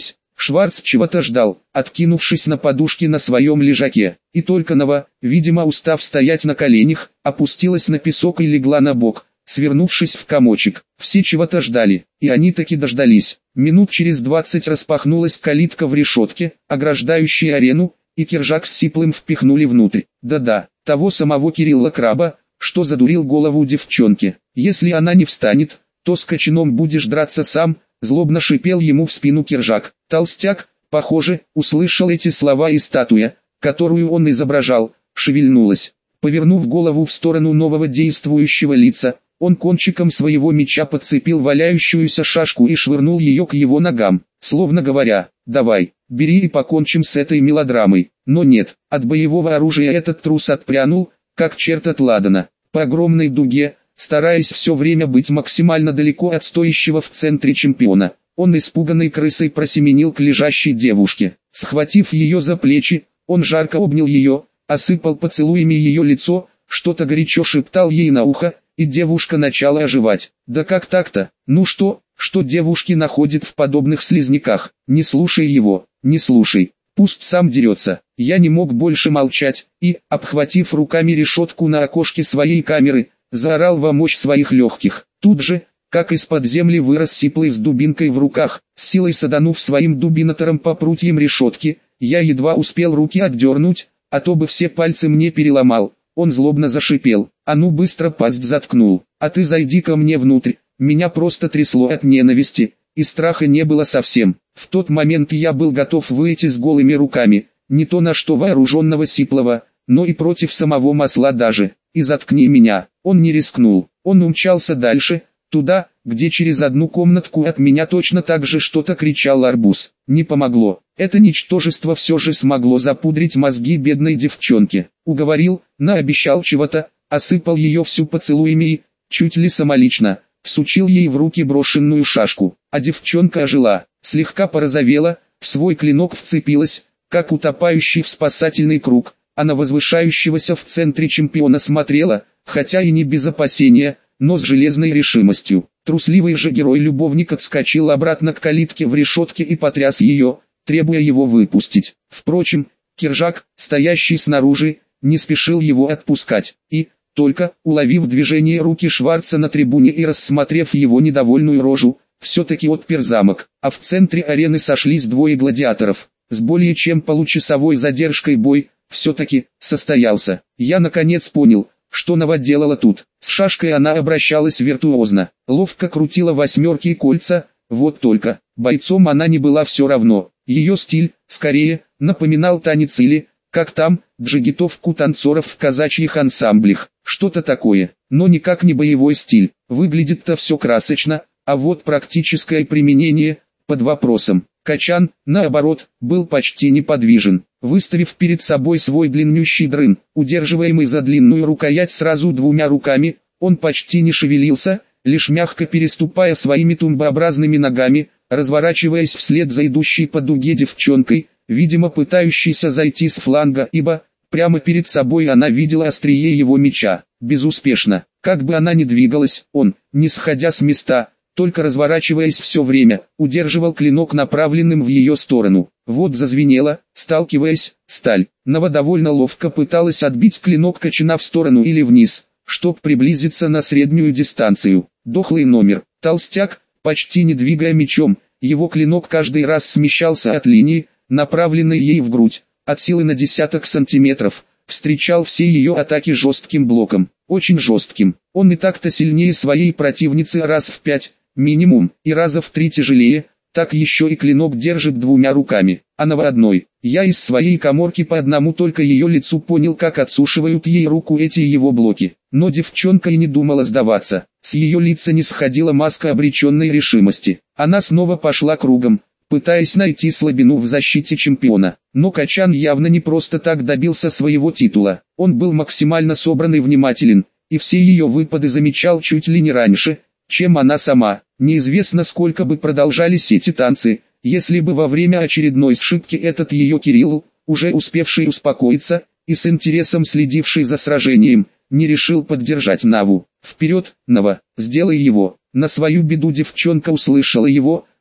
Speaker 1: Шварц чего-то ждал, откинувшись на подушки на своем лежаке. И только Нова, видимо устав стоять на коленях, опустилась на песок и легла на бок, свернувшись в комочек. Все чего-то ждали, и они таки дождались. Минут через 20 распахнулась калитка в решетке, ограждающая арену, и Киржак с Сиплым впихнули внутрь. Да-да, того самого Кирилла Краба, что задурил голову девчонке. Если она не встанет, то с Кочаном будешь драться сам, злобно шипел ему в спину Киржак. Толстяк, похоже, услышал эти слова, и статуя, которую он изображал, шевельнулась. Повернув голову в сторону нового действующего лица, он кончиком своего меча подцепил валяющуюся шашку и швырнул ее к его ногам, словно говоря: «Давай, бери и покончим с этой мелодрамой». Но нет, от боевого оружия этот трус отпрянул, как черт от ладана, по огромной дуге, стараясь все время быть максимально далеко от стоящего в центре чемпиона. Он испуганной крысой просеменил к лежащей девушке. Схватив ее за плечи, он жарко обнял ее, осыпал поцелуями ее лицо, что-то горячо шептал ей на ухо, и девушка начала оживать. Да как так-то? Ну что девушки находят в подобных слизняках? Не слушай его, не слушай, пусть сам дерется. Я не мог больше молчать, и, обхватив руками решетку на окошке своей камеры, заорал во мощь своих легких. Тут же, как из-под земли вырос Сиплый с дубинкой в руках, с силой саданув своим дубинотором по прутьям решетки. Я едва успел руки отдернуть, а то бы все пальцы мне переломал. Он злобно зашипел: «А ну быстро пасть заткнул, а ты зайди ко мне внутрь». Меня просто трясло от ненависти, и страха не было совсем. В тот момент я был готов выйти с голыми руками, не то на что вооруженного Сиплова, но и против самого Масла даже. И заткни меня. Он не рискнул, он умчался дальше, туда, где через одну комнатку от меня точно так же что-то кричал Арбуз. Не помогло. Это ничтожество все же смогло запудрить мозги бедной девчонке. Уговорил, наобещал чего-то, осыпал ее всю поцелуями и, чуть ли самолично, всучил ей в руки брошенную шашку. А девчонка ожила, слегка порозовела, в свой клинок вцепилась, как утопающий в спасательный круг. Она возвышающегося в центре чемпиона смотрела, хотя и не без опасения, но с железной решимостью. Трусливый же герой-любовник отскочил обратно к калитке в решетке и потряс ее, требуя его выпустить. Впрочем, Киржак, стоящий снаружи, не спешил его отпускать, и, только уловив движение руки Шварца на трибуне и рассмотрев его недовольную рожу, все-таки отпер замок. А в центре арены сошлись двое гладиаторов. С более чем получасовой задержкой бой все-таки состоялся. Я наконец понял, что Нова делала тут. С шашкой она обращалась виртуозно, ловко крутила восьмерки и кольца, вот только, бойцом она не была все равно. Ее стиль, скорее, напоминал танец или, как там, джигитовку танцоров в казачьих ансамблях. Что-то такое, но никак не боевой стиль. Выглядит-то все красочно, а вот практическое применение под вопросом. Кочан, наоборот, был почти неподвижен, выставив перед собой свой длиннющий дрын, удерживаемый за длинную рукоять сразу двумя руками. Он почти не шевелился, лишь мягко переступая своими тумбообразными ногами, разворачиваясь вслед за идущей по дуге девчонкой, видимо пытающейся зайти с фланга, ибо прямо перед собой она видела острие его меча. Безуспешно. Как бы она ни двигалась, он, не сходя с места, только разворачиваясь все время, удерживал клинок направленным в ее сторону. Вот зазвенело, сталкиваясь, сталь. Нова довольно ловко пыталась отбить клинок Кочана в сторону или вниз, чтоб приблизиться на среднюю дистанцию. Дохлый номер. Толстяк, почти не двигая мечом, его клинок каждый раз смещался от линии, направленной ей в грудь, от силы на десяток сантиметров, встречал все ее атаки жестким блоком, очень жестким. Он и так-то сильнее своей противницы раз в 5, минимум, и раза в 3 тяжелее, так еще и клинок держит двумя руками, а Нова одной. Я из своей каморки по одному только ее лицу понял, как отсушивают ей руку эти его блоки. Но девчонка и не думала сдаваться, с ее лица не сходила маска обреченной решимости. Она снова пошла кругом, пытаясь найти слабину в защите чемпиона. Но Кочан явно не просто так добился своего титула. Он был максимально собран и внимателен, и все ее выпады замечал чуть ли не раньше, чем она сама. Неизвестно, сколько бы продолжались эти танцы, если бы во время очередной сшибки этот ее Кирилл, уже успевший успокоиться, и с интересом следивший за сражением, не решил поддержать Наву. «Вперед, Нава, сделай его!» На свою беду девчонка услышала его,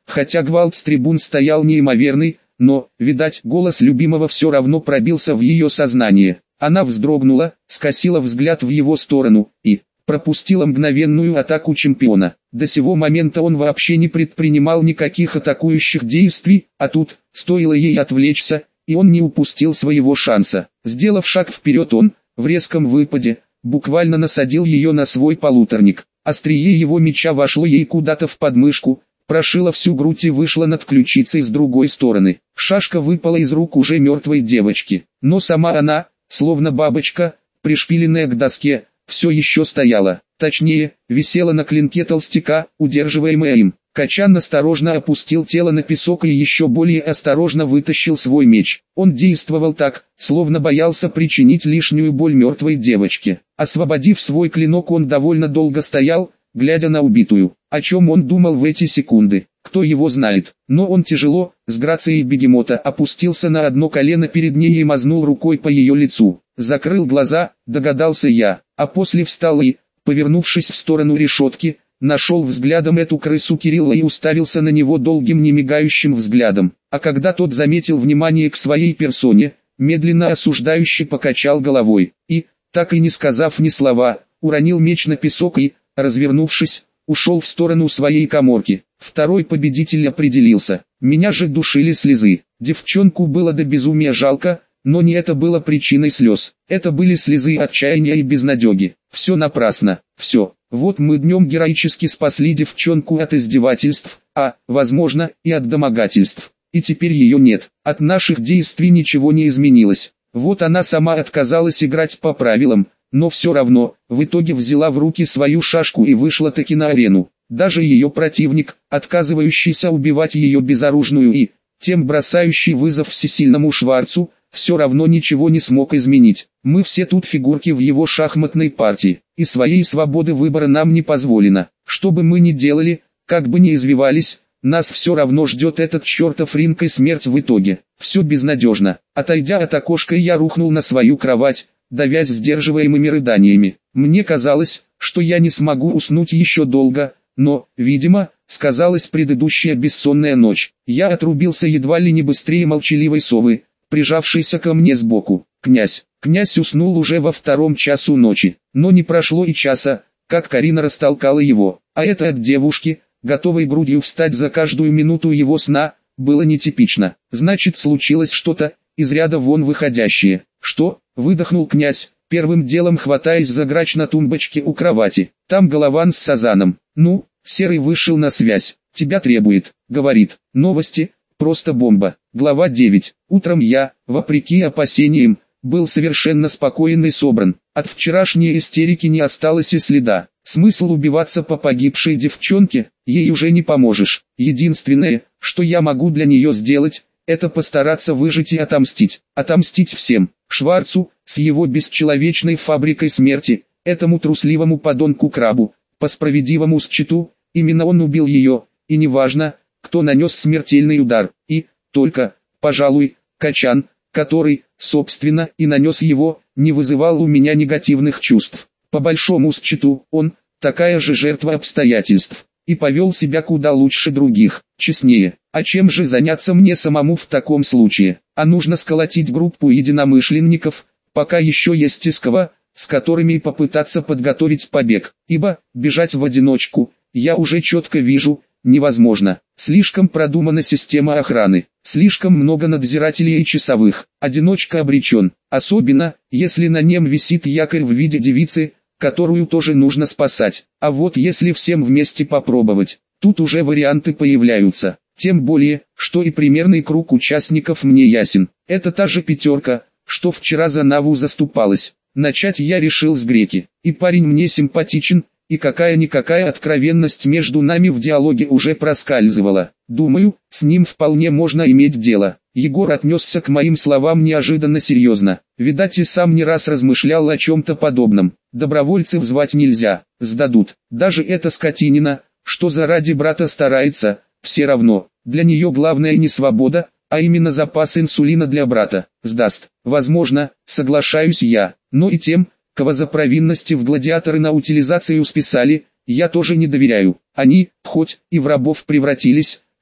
Speaker 1: хотя гвалт с трибун стоял неимоверный, но, видать, голос любимого все равно пробился в ее сознание. Она вздрогнула, скосила взгляд в его сторону и пропустила мгновенную атаку чемпиона. До сего момента он вообще не предпринимал никаких атакующих действий, а тут, стоило ей отвлечься, и он не упустил своего шанса. Сделав шаг вперед, он, в резком выпаде, буквально насадил ее на свой полуторник. Острие его меча вошло ей куда-то в подмышку, прошило всю грудь и вышло над ключицей с другой стороны. Шашка выпала из рук уже мертвой девочки, но сама она, словно бабочка, пришпиленная к доске, все еще стояла, точнее, висела на клинке толстяка, удерживаемая им. Качан осторожно опустил тело на песок и еще более осторожно вытащил свой меч. Он действовал так, словно боялся причинить лишнюю боль мертвой девочке. Освободив свой клинок, он довольно долго стоял, глядя на убитую. О чем он думал в эти секунды, кто его знает. Но он тяжело, с грацией бегемота, опустился на одно колено перед ней и мазнул рукой по ее лицу. Закрыл глаза, догадался я, а после встал и, повернувшись в сторону решетки, нашел взглядом эту крысу Кирилла и уставился на него долгим немигающим взглядом. А когда тот заметил внимание к своей персоне, медленно осуждающе покачал головой и, так и не сказав ни слова, уронил меч на песок и, развернувшись, ушел в сторону своей каморки. Второй победитель определился. Меня же душили слезы. Девчонку было до безумия жалко, но не это было причиной слез. Это были слезы отчаяния и безнадеги. Все напрасно, все. Вот мы днем героически спасли девчонку от издевательств, а, возможно, и от домогательств. И теперь ее нет. От наших действий ничего не изменилось. Вот она сама отказалась играть по правилам, но все равно, в итоге взяла в руки свою шашку и вышла таки на арену. Даже ее противник, отказывающийся убивать ее безоружную и, тем бросающий вызов всесильному Шварцу, все равно ничего не смог изменить. Мы все тут фигурки в его шахматной партии, и своей свободы выбора нам не позволено. Что бы мы ни делали, как бы ни извивались, нас все равно ждет этот чертов ринг и смерть в итоге. Все безнадежно. Отойдя от окошка, я рухнул на свою кровать, давясь сдерживаемыми рыданиями. Мне казалось, что я не смогу уснуть еще долго, но, видимо, сказалась предыдущая бессонная ночь. Я отрубился едва ли не быстрее молчаливой совы, прижавшийся ко мне сбоку. Князь уснул уже во 2 часу ночи, но не прошло и часа, как Карина растолкала его, а это от девушки, готовой грудью встать за каждую минуту его сна, было нетипично. Значит, случилось что-то, из ряда вон выходящее. Что? Выдохнул князь, первым делом хватаясь за грач на тумбочке у кровати. Там Голован с Сазаном. Ну, Серый вышел на связь. Тебя требует, говорит. Новости. Просто бомба. Глава 9. Утром я, вопреки опасениям, был совершенно спокоен и собран. От вчерашней истерики не осталось и следа. Смысл убиваться по погибшей девчонке, ей уже не поможешь. Единственное, что я могу для нее сделать, это постараться выжить и отомстить. Отомстить всем. Шварцу, с его бесчеловечной фабрикой смерти, этому трусливому подонку Крабу, по справедливому счету, именно он убил ее, и неважно, кто нанес смертельный удар, и, только, пожалуй, Качан, который, собственно, и нанес его, не вызывал у меня негативных чувств. По большому счету, он, такая же жертва обстоятельств, и повел себя куда лучше других, честнее. А чем же заняться мне самому в таком случае? А нужно сколотить группу единомышленников, пока еще есть из кого, с которыми попытаться подготовить побег, ибо, бежать в одиночку, я уже четко вижу, невозможно. Слишком продумана система охраны, слишком много надзирателей и часовых. Одиночка обречен, особенно, если на нем висит якорь в виде девицы, которую тоже нужно спасать. А вот если всем вместе попробовать, тут уже варианты появляются. Тем более, что и примерный круг участников мне ясен. Это та же пятерка, что вчера за Наву заступалась. Начать я решил с Греки, и парень мне симпатичен, и какая-никакая откровенность между нами в диалоге уже проскальзывала. Думаю, с ним вполне можно иметь дело. Егор отнесся к моим словам неожиданно серьезно. Видать, и сам не раз размышлял о чем-то подобном. Добровольцев звать нельзя, сдадут. Даже эта скотинина, что заради брата старается, все равно. Для нее главное не свобода, а именно запас инсулина для брата. Сдаст. Возможно, соглашаюсь я, но и тем, кого за провинности в гладиаторы на утилизацию списали, я тоже не доверяю. Они, хоть и в рабов превратились,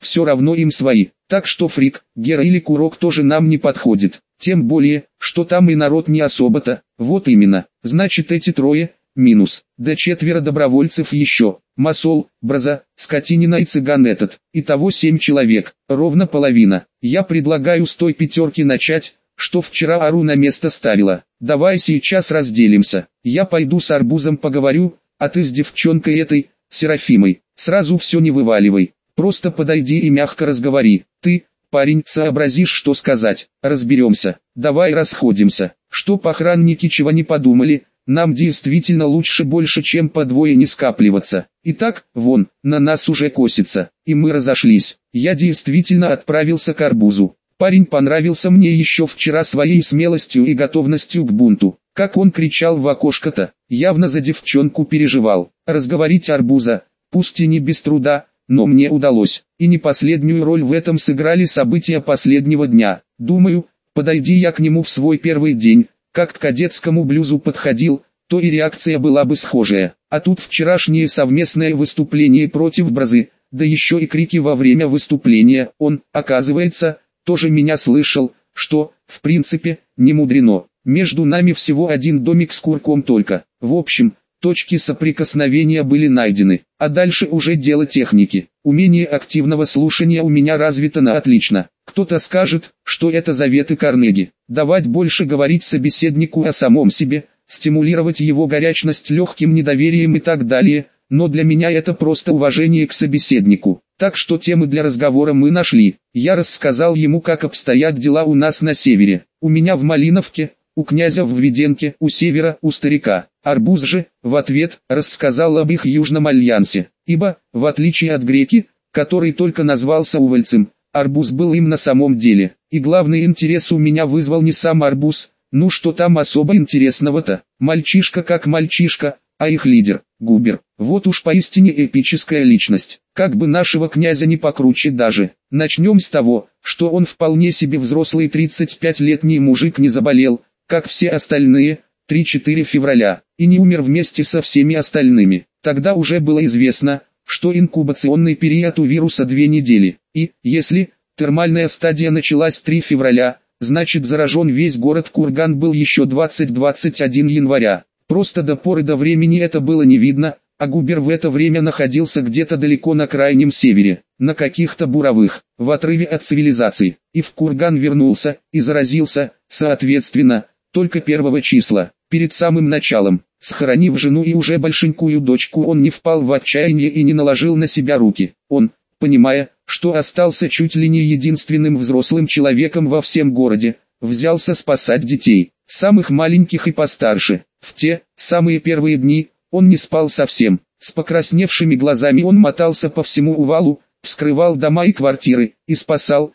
Speaker 1: все равно им свои. Так что Фрик, Гера или Курок тоже нам не подходит. Тем более, что там и народ не особо-то. Вот именно. Значит эти трое, минус. Да 4 добровольцев еще. Масол, Браза, Скотинина и цыган этот. Итого 7 человек. Ровно половина. Я предлагаю с той 5 начать, что вчера Ару на место ставила. Давай сейчас разделимся. Я пойду с Арбузом поговорю, а ты с девчонкой этой, Серафимой. Сразу все не вываливай. Просто подойди и мягко разговори. Ты, парень, сообразишь, что сказать. Разберемся. Давай расходимся. Чтоб охранники чего не подумали, нам действительно лучше больше чем по двое не скапливаться. Итак, вон, на нас уже косится. И мы разошлись. Я действительно отправился к Арбузу. Парень понравился мне еще вчера своей смелостью и готовностью к бунту. Как он кричал в окошко-то, явно за девчонку переживал. Разговорить Арбуза, пусть и не без труда, но мне удалось. И не последнюю роль в этом сыграли события последнего дня. Думаю, подойди я к нему в свой первый день, как к кадетскому блюзу подходил, то и реакция была бы схожая. А тут вчерашнее совместное выступление против Бразы, да еще и крики во время выступления. Он, оказывается, тоже меня слышал, что, в принципе, не мудрено. Между нами всего один домик с курком только. В общем, точки соприкосновения были найдены, а дальше уже дело техники. Умение активного слушания у меня развито на отлично. Кто-то скажет, что это заветы Карнеги. Давать больше говорить собеседнику о самом себе, стимулировать его горячность легким недоверием и так далее, но для меня это просто уважение к собеседнику. Так что темы для разговора мы нашли. Я рассказал ему, как обстоят дела у нас на севере. У меня в Малиновке, у князя в Введенке, у севера, у старика. Арбуз же, в ответ, рассказал об их Южном альянсе. Ибо, в отличие от Греки, который только назвался увольцем, Арбуз был им на самом деле. И главный интерес у меня вызвал не сам Арбуз, ну что там особо интересного-то. Мальчишка как мальчишка, а их лидер, Губер. Вот уж поистине эпическая личность. Как бы нашего князя не покруче даже. Начнем с того, что он вполне себе взрослый 35-летний мужик, не заболел, как все остальные, 3-4 февраля, и не умер вместе со всеми остальными. Тогда уже было известно, что инкубационный период у вируса 2 недели. И, если термальная стадия началась 3 февраля, значит заражен весь город Курган был еще 20-21 января. Просто до поры до времени это было не видно, а Губер в это время находился где-то далеко на крайнем севере, на каких-то буровых, в отрыве от цивилизации, и в Курган вернулся, и заразился, соответственно, только 1 числа, перед самым началом. Схоронив жену и уже большенькую дочку, он не впал в отчаяние и не наложил на себя руки. Он, понимая, что остался чуть ли не единственным взрослым человеком во всем городе, взялся спасать детей, самых маленьких и постарше. В те самые первые дни он не спал совсем. С покрасневшими глазами он мотался по всему Увалу, вскрывал дома и квартиры, и спасал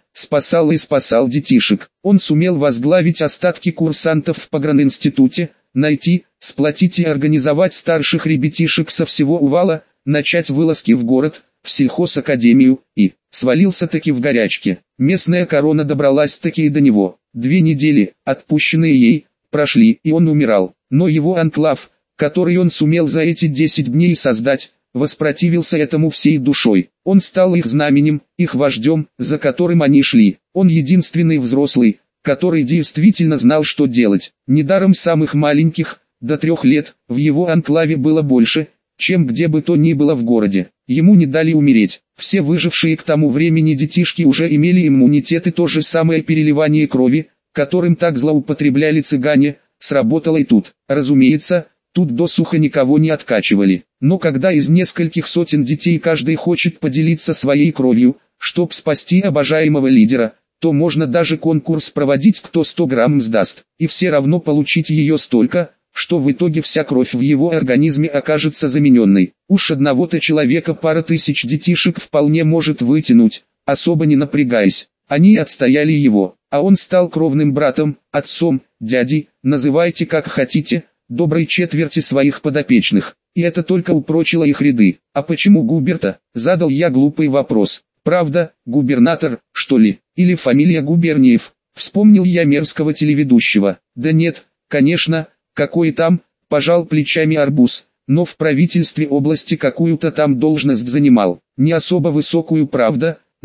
Speaker 1: детишек. Он сумел возглавить остатки курсантов в погранинституте, найти, сплотить и организовать старших ребятишек со всего Увала, начать вылазки в город, в сельхозакадемию, и свалился-таки в горячке. Местная корона добралась-таки и до него. 2 недели, отпущенные ей, прошли, и он умирал. Но его анклав, который он сумел за эти 10 дней создать, воспротивился этому всей душой. Он стал их знаменем, их вождем, за которым они шли. Он единственный взрослый, который действительно знал, что делать. Недаром самых маленьких, до 3 лет, в его анклаве было больше, чем где бы то ни было в городе. Ему не дали умереть. Все выжившие к тому времени детишки уже имели иммунитет, и то же самое переливание крови, которым так злоупотребляли цыгане, сработало и тут. Разумеется, тут досуха никого не откачивали. Но когда из нескольких сотен детей каждый хочет поделиться своей кровью, чтоб спасти обожаемого лидера, то можно даже конкурс проводить, кто 100 грамм сдаст, и все равно получить ее столько, что в итоге вся кровь в его организме окажется замененной. Уж одного-то человека пара тысяч детишек вполне может вытянуть, особо не напрягаясь. Они отстояли его, а он стал кровным братом, отцом, дядей, называйте как хотите, доброй четверти своих подопечных. И это только упрочило их ряды. А почему Губерта? Задал я глупый вопрос. Правда, губернатор, что ли? Или фамилия Губерниев? Вспомнил я мерзкого телеведущего. Да нет, конечно, какой там, пожал плечами Арбуз, но в правительстве области какую-то там должность занимал. Не особо высокую, правда,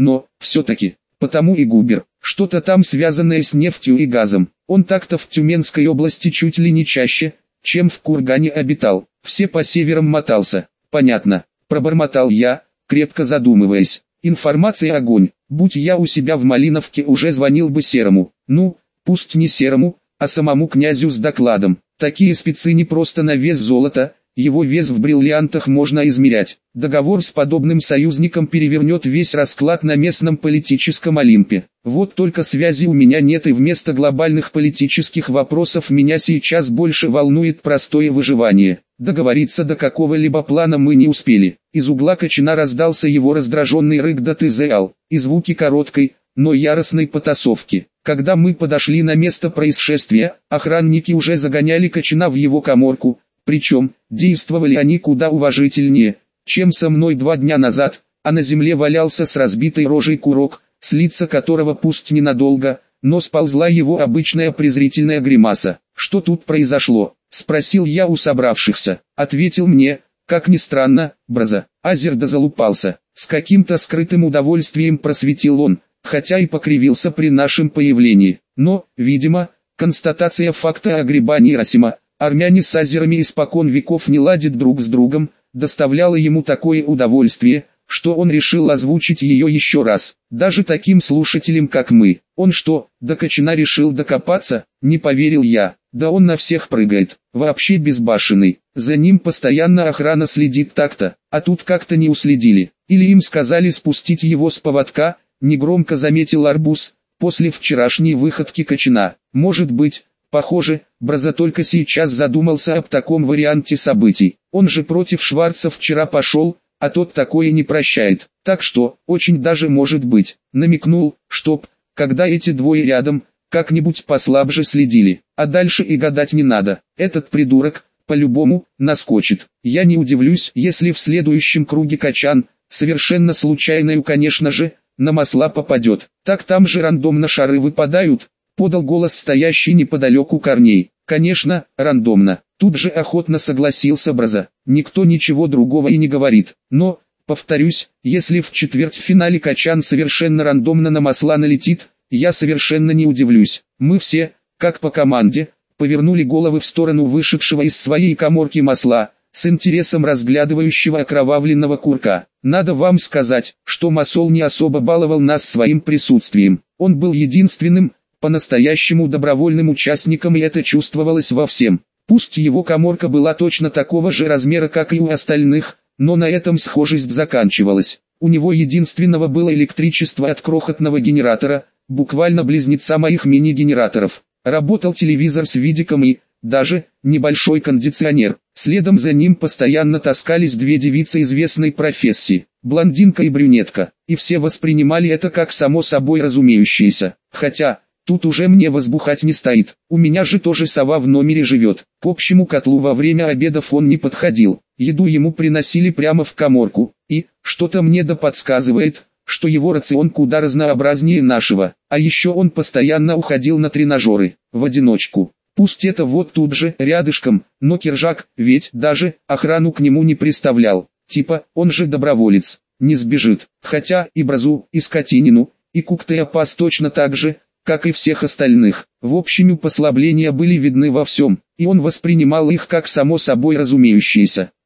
Speaker 1: но, все-таки, потому и Губер, что-то там связанное с нефтью и газом. Он так-то в Тюменской области чуть ли не чаще, чем в Кургане обитал, все по северам мотался. Понятно, пробормотал я, крепко задумываясь. Информация огонь, будь я у себя в Малиновке уже звонил бы Серому. Ну, пусть не Серому, а самому князю с докладом. Такие спецы не просто на вес золота, его вес в бриллиантах можно измерять. Договор с подобным союзником перевернет весь расклад на местном политическом Олимпе. Вот только связи у меня нет, и вместо глобальных политических вопросов меня сейчас больше волнует простое выживание. Договориться до какого-либо плана мы не успели. Из угла Кочана раздался его раздраженный рык «Да ты заал!» и звуки короткой, но яростной потасовки. Когда мы подошли на место происшествия, охранники уже загоняли Кочана в его каморку, причем, действовали они куда уважительнее, чем со мной 2 дня назад, а на земле валялся с разбитой рожей Курок, с лица которого пусть ненадолго, но сползла его обычная презрительная гримаса. «Что тут произошло?» — спросил я у собравшихся. Ответил мне, как ни странно, Браза. Азерда залупался. С каким-то скрытым удовольствием просветил он, хотя и покривился при нашем появлении. Но, видимо, констатация факта огребания Расима, армяне с азерами испокон веков не ладят друг с другом, доставляла ему такое удовольствие, что он решил озвучить ее еще раз, даже таким слушателям как мы. Он что, до Кочана решил докопаться? Не поверил я. Да он на всех прыгает, вообще безбашенный. За ним постоянно охрана следит так-то, а тут как-то не уследили. Или им сказали спустить его с поводка, негромко заметил Арбуз, после вчерашней выходки Кочана. Может быть, похоже, Браза только сейчас задумался об таком варианте событий. Он же против Шварца вчера пошел, а тот такое не прощает. Так что, очень даже может быть, намекнул, чтоб, когда эти двое рядом, как-нибудь послабже следили. А дальше и гадать не надо. Этот придурок, по-любому, наскочит. Я не удивлюсь, если в следующем круге Кочан, совершенно случайную, конечно же, на масла попадет. Так там же рандомно шары выпадают, подал голос стоящий неподалеку Корней. Конечно, рандомно. Тут же охотно согласился Браза. Никто ничего другого и не говорит. Но, повторюсь, если в четвертьфинале Кочан совершенно рандомно на масла налетит, я совершенно не удивлюсь. Мы все, как по команде, повернули головы в сторону вышедшего из своей каморки масла, с интересом разглядывающего окровавленного Курка. Надо вам сказать, что масол не особо баловал нас своим присутствием. Он был единственным, по-настоящему добровольным участником, и это чувствовалось во всем. Пусть его каморка была точно такого же размера, как и у остальных, но на этом схожесть заканчивалась. У него единственного было электричество от крохотного генератора, буквально близнеца моих мини-генераторов. Работал телевизор с видиком и, даже, небольшой кондиционер. Следом за ним постоянно таскались 2 девицы известной профессии, блондинка и брюнетка, и все воспринимали это как само собой разумеющееся. Хотя, тут уже мне возбухать не стоит, у меня же тоже сова в номере живет. К общему котлу во время обедов он не подходил, еду ему приносили прямо в каморку, и, что-то мне да подсказывает, что его рацион куда разнообразнее нашего. А еще он постоянно уходил на тренажеры, в одиночку. Пусть это вот тут же, рядышком, но Киржак, ведь даже, охрану к нему не приставлял. Типа, он же доброволец, не сбежит. Хотя, и Бразу, и Скотинину, и Куктеопас точно так же, как и всех остальных. В общем, послабления были видны во всем, и он воспринимал их как само собой разумеющееся.